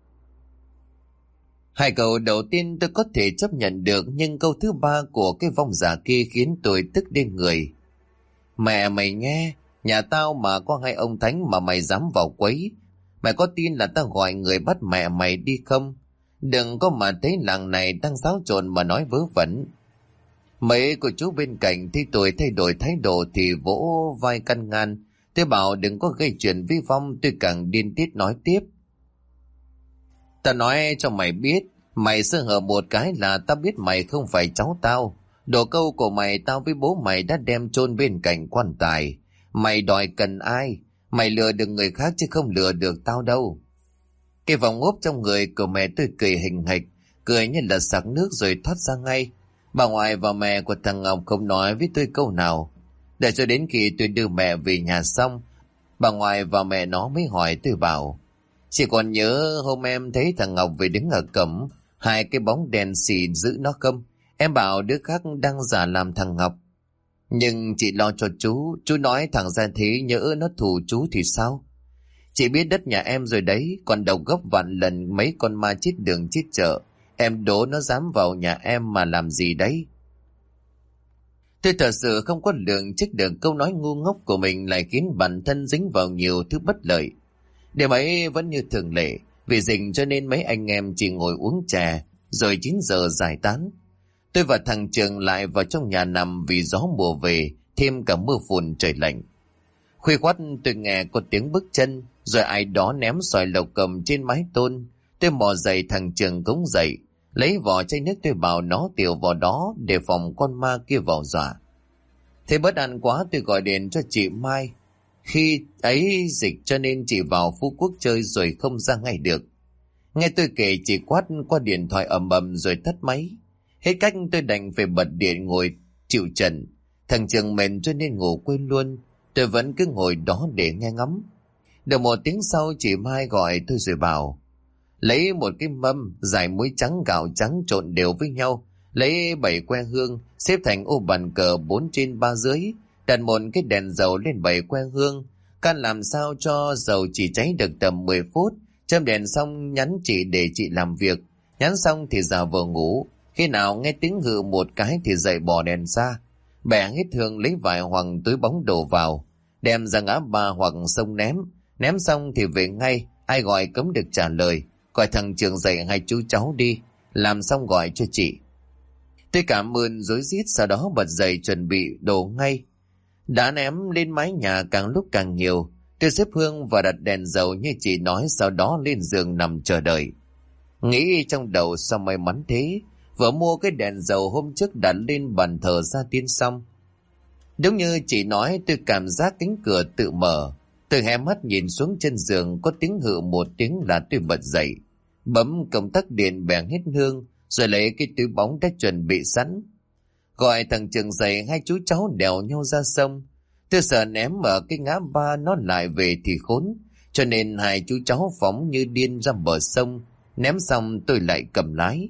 Hai câu đầu tiên tôi có thể chấp nhận được, nhưng câu thứ ba của cái vong giả kia khiến tôi tức điên người. Mẹ mày nghe, nhà tao mà có 2 ông thánh mà mày dám vào quấy. Mày có tin là tao gọi người bắt mẹ mày đi không? Đừng có mà thấy làng này đang xáo trộn mà nói vớ vẩn. Mấy cô chú bên cạnh thấy tôi thay đổi thái độ thì vỗ vai căn ngăn. Tôi bảo đừng có gây chuyện vi phong, tôi càng điên tiết nói tiếp. Tao nói cho mày biết, mày sơ hở một cái là tao biết mày không phải cháu tao. Đồ câu của mày tao với bố mày đã đem chôn bên cạnh quan tài. Mày đòi cần ai? Mày lừa được người khác chứ không lừa được tao đâu. Cái vòng ốp trong người của mẹ tôi cười hình hịch, cười như là sặc nước rồi thoát ra ngay. Bà ngoại và mẹ của thằng Ngọc không nói với tôi câu nào. Để cho đến khi tôi đưa mẹ về nhà xong, bà ngoại và mẹ nó mới hỏi tôi bảo. Chị còn nhớ hôm em thấy thằng Ngọc về đứng ở cổng, 2 cái bóng đèn xì giữ nó không? Em bảo đứa khác đang giả làm thằng Ngọc. Nhưng chị lo cho chú nói thằng ra thế nhỡ nó thù chú thì sao? Chị biết đất nhà em rồi đấy, còn đầu gốc vạn lần mấy con ma chết đường chết chợ. Em đố nó dám vào nhà em mà làm gì đấy? Tôi thật sự không có lường trước được câu nói ngu ngốc của mình lại khiến bản thân dính vào nhiều thứ bất lợi. Đêm ấy vẫn như thường lệ, vì dịch cho nên mấy anh em chỉ ngồi uống trà, rồi 9 giờ giải tán. Tôi và thằng Trường lại vào trong nhà nằm vì gió mùa về, thêm cả mưa phùn trời lạnh. Khuya khoắt tôi nghe có tiếng bước chân, rồi ai đó ném xoài lộc cầm trên mái tôn. Tôi mò dậy, thằng Trường cũng dậy, lấy vỏ chai nước tôi bảo nó tiểu vào đó để phòng con ma kia vào dọa. Thế bất an quá tôi gọi điện cho chị Mai. Khi ấy dịch cho nên chị vào Phú Quốc chơi rồi không ra ngay được. Nghe tôi kể chị quát qua điện thoại ầm ầm rồi tắt máy. Hết cách tôi đành phải bật điện ngồi chịu trận. Thằng Trường mệt cho nên ngủ quên luôn. Tôi vẫn cứ ngồi đó để nghe ngắm. Được 1 tiếng sau chị Mai gọi tôi rồi bảo. Lấy một cái mâm, rải muối trắng gạo trắng trộn đều với nhau. Lấy 7 que hương, xếp thành ô bàn cờ 4 trên 3 dưới. Đặt một cái đèn dầu lên 7 que hương. Căn làm sao cho dầu chỉ cháy được tầm 10 phút. Châm đèn xong nhắn chị để chị làm việc. Nhắn xong thì giả vờ ngủ. Khi nào nghe tiếng hự một cái thì dậy bỏ đèn ra. Bẻ hết hương, lấy vải hoàng túi bóng đổ vào. Đem ra ngã ba hoặc sông ném. Ném xong thì về ngay, ai gọi cấm được trả lời. Gọi thằng Trường dậy 2 chú cháu đi. Làm xong gọi cho chị. Tôi cảm ơn rối rít, sau đó bật dậy chuẩn bị đổ ngay. Đã ném lên mái nhà càng lúc càng nhiều. Tôi xếp hương và đặt đèn dầu như chị nói, sau đó lên giường nằm chờ đợi. Nghĩ trong đầu sao may mắn thế, vừa mua cái đèn dầu hôm trước đặt lên bàn thờ gia tiên xong. Đúng như chị nói, tôi cảm giác cánh cửa tự mở. Tôi hé mắt nhìn xuống chân giường, có tiếng hự một tiếng là tôi bật dậy. Bấm công tắc điện bèn hết hương, rồi lấy cái túi bóng đã chuẩn bị sẵn. Gọi thằng Trường dậy, 2 chú cháu đèo nhau ra sông. Tôi sợ ném ở cái ngã ba nó lại về thì khốn, cho nên 2 chú cháu phóng như điên ra bờ sông. Ném xong tôi lại cầm lái.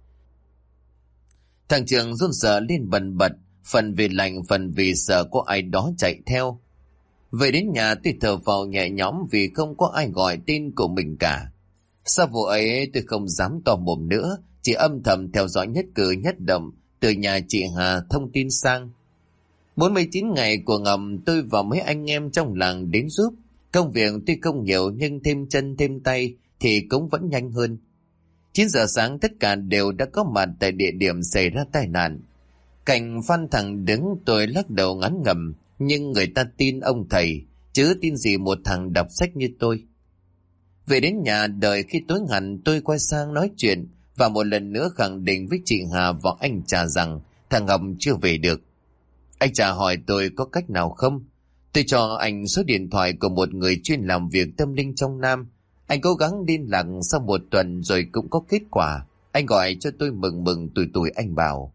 Thằng Trường run sợ lên bần bật, phần vì lạnh phần vì sợ có ai đó chạy theo. Về đến nhà tôi thở phào nhẹ nhõm vì không có ai gọi tên của mình cả. Sau vụ ấy tôi không dám to mồm nữa, chỉ âm thầm theo dõi nhất cử nhất động từ nhà chị Hà thông tin sang. 49 ngày của ngầm, tôi và mấy anh em trong làng đến giúp. Công việc tuy không nhiều nhưng thêm chân thêm tay thì cũng vẫn nhanh hơn. 9 giờ sáng tất cả đều đã có mặt tại địa điểm xảy ra tai nạn. Cảnh Phan thằng đứng tôi lắc đầu ngán ngẩm, nhưng người ta tin ông thầy, chứ tin gì một thằng đọc sách như tôi. Về đến nhà, đợi khi tối hẳn tôi quay sang nói chuyện và một lần nữa khẳng định với chị Hà và anh Trà rằng thằng Hồng chưa về được. Anh Trà hỏi tôi có cách nào không. Tôi cho anh số điện thoại của một người chuyên làm việc tâm linh trong Nam. Anh cố gắng liên lạc sau một tuần rồi cũng có kết quả. Anh gọi cho tôi mừng mừng tủi tủi, anh bảo: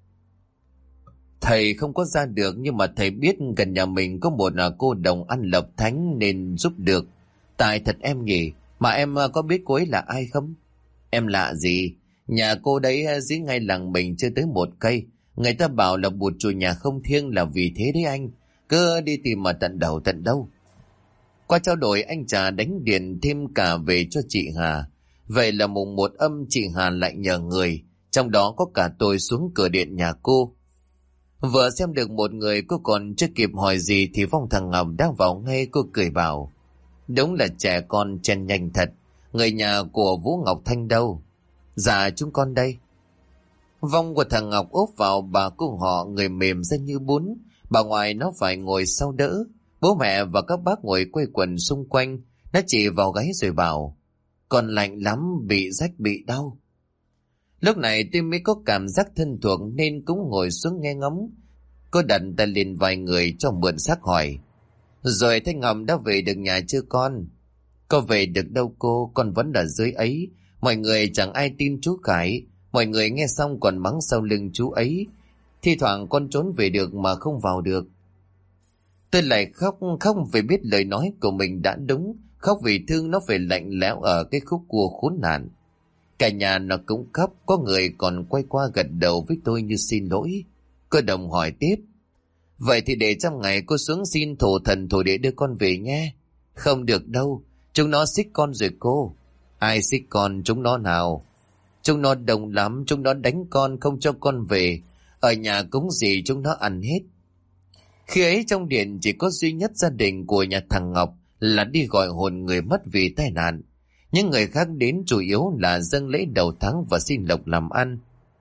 thầy không có ra được, nhưng mà thầy biết gần nhà mình có một cô đồng ăn lộc thánh nên giúp được. Tại thật em nhỉ, mà em có biết cô ấy là ai không? Em lạ gì? Nhà cô đấy dưới ngay làng mình chưa tới 1 cây. Người ta bảo là bụt chùa nhà không thiêng là vì thế đấy anh. Cứ đi tìm mà tận đầu tận đâu. Qua trao đổi, anh Trà đánh điện thêm cả về cho chị Hà. Vậy là mùng 1 âm chị Hà lại nhờ người, trong đó có cả tôi, xuống cửa điện nhà cô. Vừa xem được một người, cô còn chưa kịp hỏi gì thì Phong thằng Ngọc đã vào ngay. Cô cười bảo: đúng là trẻ con chen nhanh thật. Người nhà của Vũ Ngọc Thanh đâu? Dạ chúng con đây. Vong của thằng Ngọc úp vào bà cô họ, người mềm ra như bún. Bà ngoại nó phải ngồi sau đỡ. Bố mẹ và các bác ngồi quây quần xung quanh. Nó chỉ vào gáy rồi bảo: con lạnh lắm, bị rách bị đau. Lúc này tôi mới có cảm giác thân thuộc nên cũng ngồi xuống nghe ngóng. Cô đặt tay lên vài người cho mượn xác hỏi: rồi Thanh Ngọc đã về được nhà chưa con? Có về được đâu cô, con vẫn ở dưới ấy. Mọi người chẳng ai tin chú Khải. Mọi người nghe xong còn mắng sau lưng chú ấy. Thi thoảng con trốn về được mà không vào được. Tôi lại khóc, không vì biết lời nói của mình đã đúng, khóc vì thương nó phải lạnh lẽo ở cái khúc cua khốn nạn. Cả nhà nó cũng khóc, có người còn quay qua gật đầu với tôi như xin lỗi. Cô Đồng hỏi tiếp: vậy thì để trong ngày cô xuống xin thổ thần thổ địa đưa con về nhé. Không được đâu, chúng nó xích con rồi cô. Ai xích con? Chúng nó nào? Chúng nó đông lắm, chúng nó đánh con không cho con về. Ở nhà cúng gì chúng nó ăn hết. Khi ấy trong điện chỉ có duy nhất gia đình của nhà thằng Ngọc là đi gọi hồn người mất vì tai nạn. Những người khác đến chủ yếu là dâng lễ đầu tháng và xin lộc làm ăn.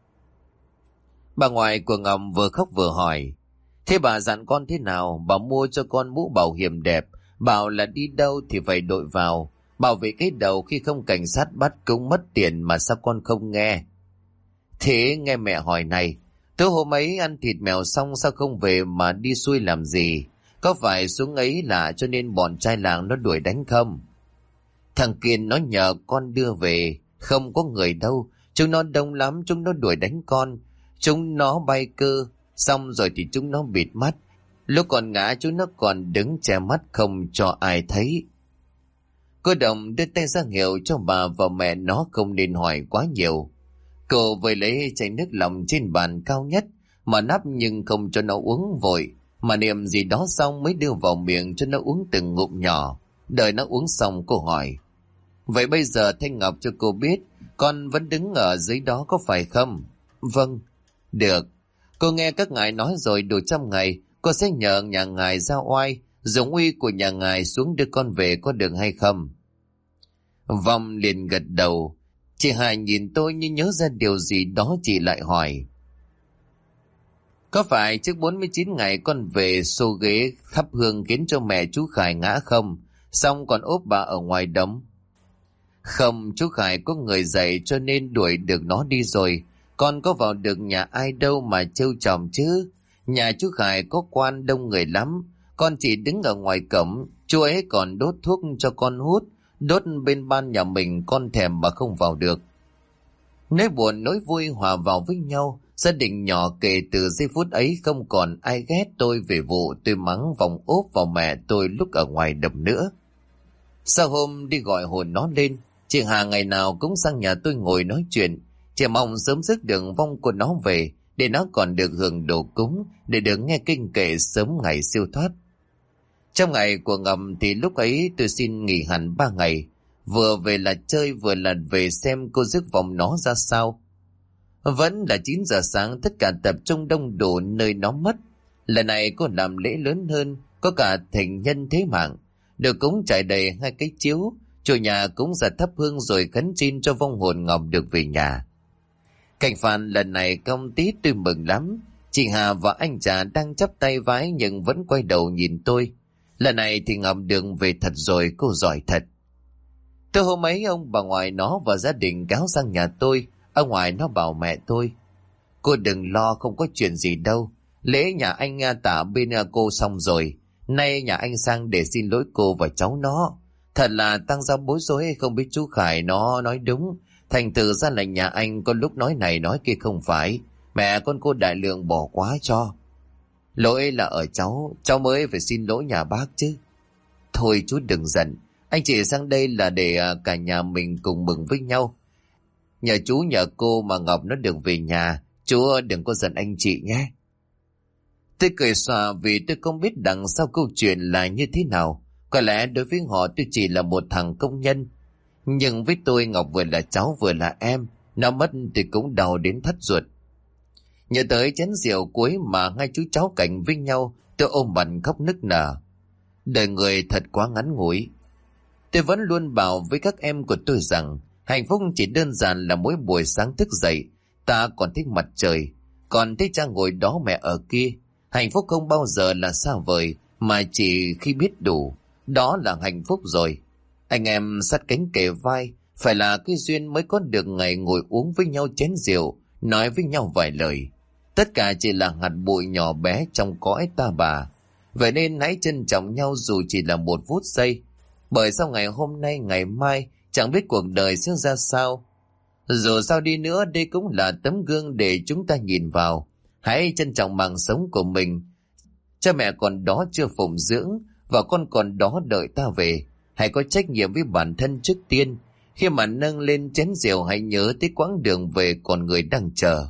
Bà ngoại của Ngọc vừa khóc vừa hỏi: thế bà dặn con thế nào? Bà mua cho con mũ bảo hiểm đẹp, bảo là đi đâu thì phải đội vào, bảo vệ cái đầu khi không cảnh sát bắt cũng mất tiền, mà sao con không nghe? Thế nghe mẹ hỏi này, tối hôm ấy ăn thịt mèo xong sao không về mà đi xuôi làm gì? Có phải xuống ấy lạ cho nên bọn trai làng nó đuổi đánh không? Thằng Kiên nó nhờ con đưa về. Không có người đâu, chúng nó đông lắm, chúng nó đuổi đánh con. Chúng nó bay cơ, xong rồi thì chúng nó bịt mắt. Lúc còn ngã chúng nó còn đứng che mắt không cho ai thấy. Cô Đồng đưa tay ra hiệu cho bà và mẹ nó không nên hỏi quá nhiều. Cô vơi lấy chai nước lòng trên bàn cao nhất mà nắp, nhưng không cho nó uống vội, mà niệm gì đó xong mới đưa vào miệng cho nó uống từng ngụm nhỏ. Đợi nó uống xong cô hỏi: vậy bây giờ Thanh Ngọc cho cô biết con vẫn đứng ở dưới đó có phải không? Vâng. Được. Cô nghe các ngài nói rồi, đủ 100 ngày cô sẽ nhờ nhà ngài ra oai, dùng uy của nhà ngài xuống đưa con về, có được hay không? Vong liền gật đầu. Chị Hải nhìn tôi như nhớ ra điều gì đó, chị lại hỏi: có phải trước 49 ngày con về xô ghế thắp hương khiến cho mẹ chú Khải ngã không? Xong còn ốp bà ở ngoài đống. Không, chú Khải có người dạy cho nên đuổi được nó đi rồi. Con có vào được nhà ai đâu mà trêu chồng chứ. Nhà chú Khải có quan đông người lắm. Con chỉ đứng ở ngoài cổng, chú ấy còn đốt thuốc cho con hút. Đốt bên ban nhà mình con thèm mà không vào được. Nỗi buồn nỗi vui hòa vào với nhau. Gia đình nhỏ kể từ giây phút ấy không còn ai ghét tôi về vụ tôi mắng vòng ốp vào mẹ tôi lúc ở ngoài đầm nữa. Sau hôm đi gọi hồn nó lên, chị Hà ngày nào cũng sang nhà tôi ngồi nói chuyện. Chỉ mong sớm dứt được vong của nó về, để nó còn được hưởng đồ cúng, để được nghe kinh kệ sớm ngày siêu thoát. Trong ngày của ngầm thì lúc ấy tôi xin nghỉ hẳn 3 ngày. vừa về là chơi vừa là về xem cô rước vòng nó ra sao. Vẫn là 9 giờ sáng, tất cả tập trung đông đủ nơi nó mất. Lần này cô làm lễ lớn hơn, có cả thỉnh nhân thế mạng, được cúng trải đầy 2 cái chiếu. Chủ nhà cũng ra thắp hương rồi khấn xin cho vong hồn Ngọc được về nhà. Cảnh phàn lần này công tí tôi mừng lắm. Chị Hà và anh Trà đang chắp tay vái nhưng vẫn quay đầu nhìn tôi. Lần này thì Ngọc được về thật rồi, cô giỏi thật. Tôi hôm ấy ông bà ngoại nó và gia đình kéo sang nhà tôi. Ông ngoại nó bảo mẹ tôi: cô đừng lo, không có chuyện gì đâu. Lễ nhà anh tả bên cô xong rồi. Nay nhà anh sang để xin lỗi cô và cháu nó. Thật là tăng ra bối rối, không biết chú Khải nó nói đúng. Thành thử ra là nhà anh có lúc nói này nói kia không phải. Mẹ con cô đại lượng bỏ quá cho. Lỗi là ở cháu mới phải xin lỗi nhà bác chứ. Thôi chú đừng giận, anh chị sang đây là để cả nhà mình cùng mừng với nhau. Nhờ chú nhờ cô mà Ngọc nó được về nhà, chú đừng có giận anh chị nhé. Tôi cười xòa vì tôi không biết đằng sau câu chuyện là như thế nào. Có lẽ đối với họ tôi chỉ là một thằng công nhân. Nhưng với tôi Ngọc vừa là cháu vừa là em. Nó mất thì cũng đau đến thắt ruột. Nhớ tới chén rượu cuối mà hai chú cháu cạnh với nhau, tôi ôm mặt khóc nức nở. Đời người thật quá ngắn ngủi. Tôi vẫn luôn bảo với các em của tôi rằng hạnh phúc chỉ đơn giản là mỗi buổi sáng thức dậy ta còn thích mặt trời, còn thấy cha ngồi đó mẹ ở kia. Hạnh phúc không bao giờ là xa vời, mà chỉ khi biết đủ, đó là hạnh phúc rồi. Anh em sát cánh kề vai, phải là cái duyên mới có được ngày ngồi uống với nhau chén rượu, nói với nhau vài lời. Tất cả chỉ là hạt bụi nhỏ bé trong cõi ta bà. Vậy nên hãy trân trọng nhau dù chỉ là một phút giây. Bởi sau ngày hôm nay ngày mai chẳng biết cuộc đời sẽ ra sao. Dù sao đi nữa đây cũng là tấm gương để chúng ta nhìn vào. Hãy trân trọng mạng sống của mình. Cha mẹ còn đó chưa phụng dưỡng, và con còn đó đợi ta về. Hãy có trách nhiệm với bản thân trước tiên. Khi mà nâng lên chén rượu hãy nhớ tới quãng đường về còn người đang chờ.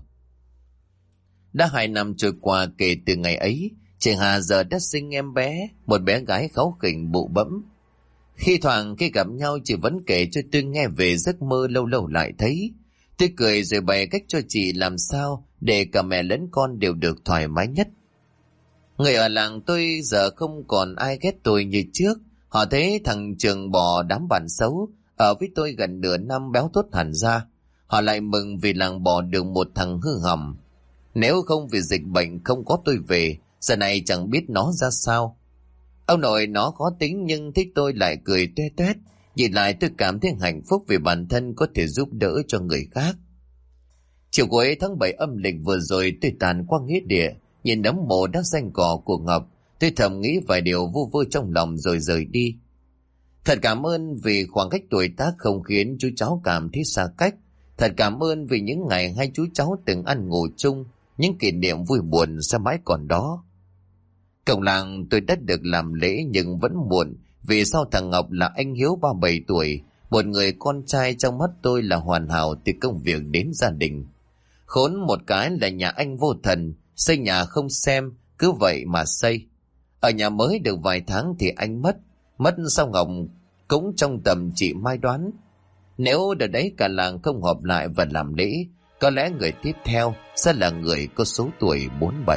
Đã 2 năm trôi qua kể từ ngày ấy. Chị Hà giờ đã sinh em bé, một bé gái kháu khỉnh bụ bẫm. Khi thoảng khi gặp nhau chị vẫn kể cho tôi nghe về giấc mơ lâu lâu lại thấy. Tôi cười rồi bày cách cho chị làm sao để cả mẹ lẫn con đều được thoải mái nhất. Người ở làng tôi giờ không còn ai ghét tôi như trước. Họ thấy thằng Trường bỏ đám bạn xấu, ở với tôi gần nửa năm béo tốt hẳn ra. Họ lại mừng vì làng bỏ được một thằng hư hỏng. Nếu không vì dịch bệnh không có tôi về, giờ này chẳng biết nó ra sao. Ông nội nó khó tính nhưng thích tôi lại cười toe toét. Nhìn lại tôi cảm thấy hạnh phúc vì bản thân có thể giúp đỡ cho người khác. Chiều cuối tháng 7 âm lịch vừa rồi tôi tàn qua nghĩa địa, nhìn đống mộ đã xanh cỏ của Ngọc. Tôi thầm nghĩ vài điều vu vơ trong lòng rồi rời đi. Thật cảm ơn vì khoảng cách tuổi tác không khiến chú cháu cảm thấy xa cách. Thật cảm ơn vì những ngày hai chú cháu từng ăn ngủ chung, những kỷ niệm vui buồn sẽ mãi còn đó. Cổng làng tôi đã được làm lễ nhưng vẫn muộn, vì sau thằng Ngọc là anh Hiếu 37 tuổi, một người con trai trong mắt tôi là hoàn hảo từ công việc đến gia đình. Khốn một cái là nhà anh vô thần, xây nhà không xem, cứ vậy mà xây. Ở nhà mới được vài tháng thì anh mất sau Ngọc cũng trong tầm chị Mai đoán. Nếu đợt đấy cả làng không họp lại và làm lễ, có lẽ người tiếp theo sẽ là người có số tuổi 47.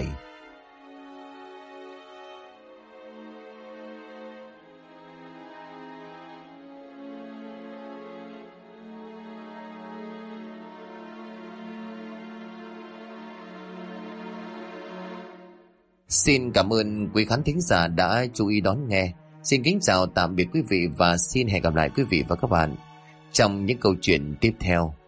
Xin cảm ơn quý khán thính giả đã chú ý đón nghe. Xin kính chào tạm biệt quý vị và xin hẹn gặp lại quý vị và các bạn trong những câu chuyện tiếp theo.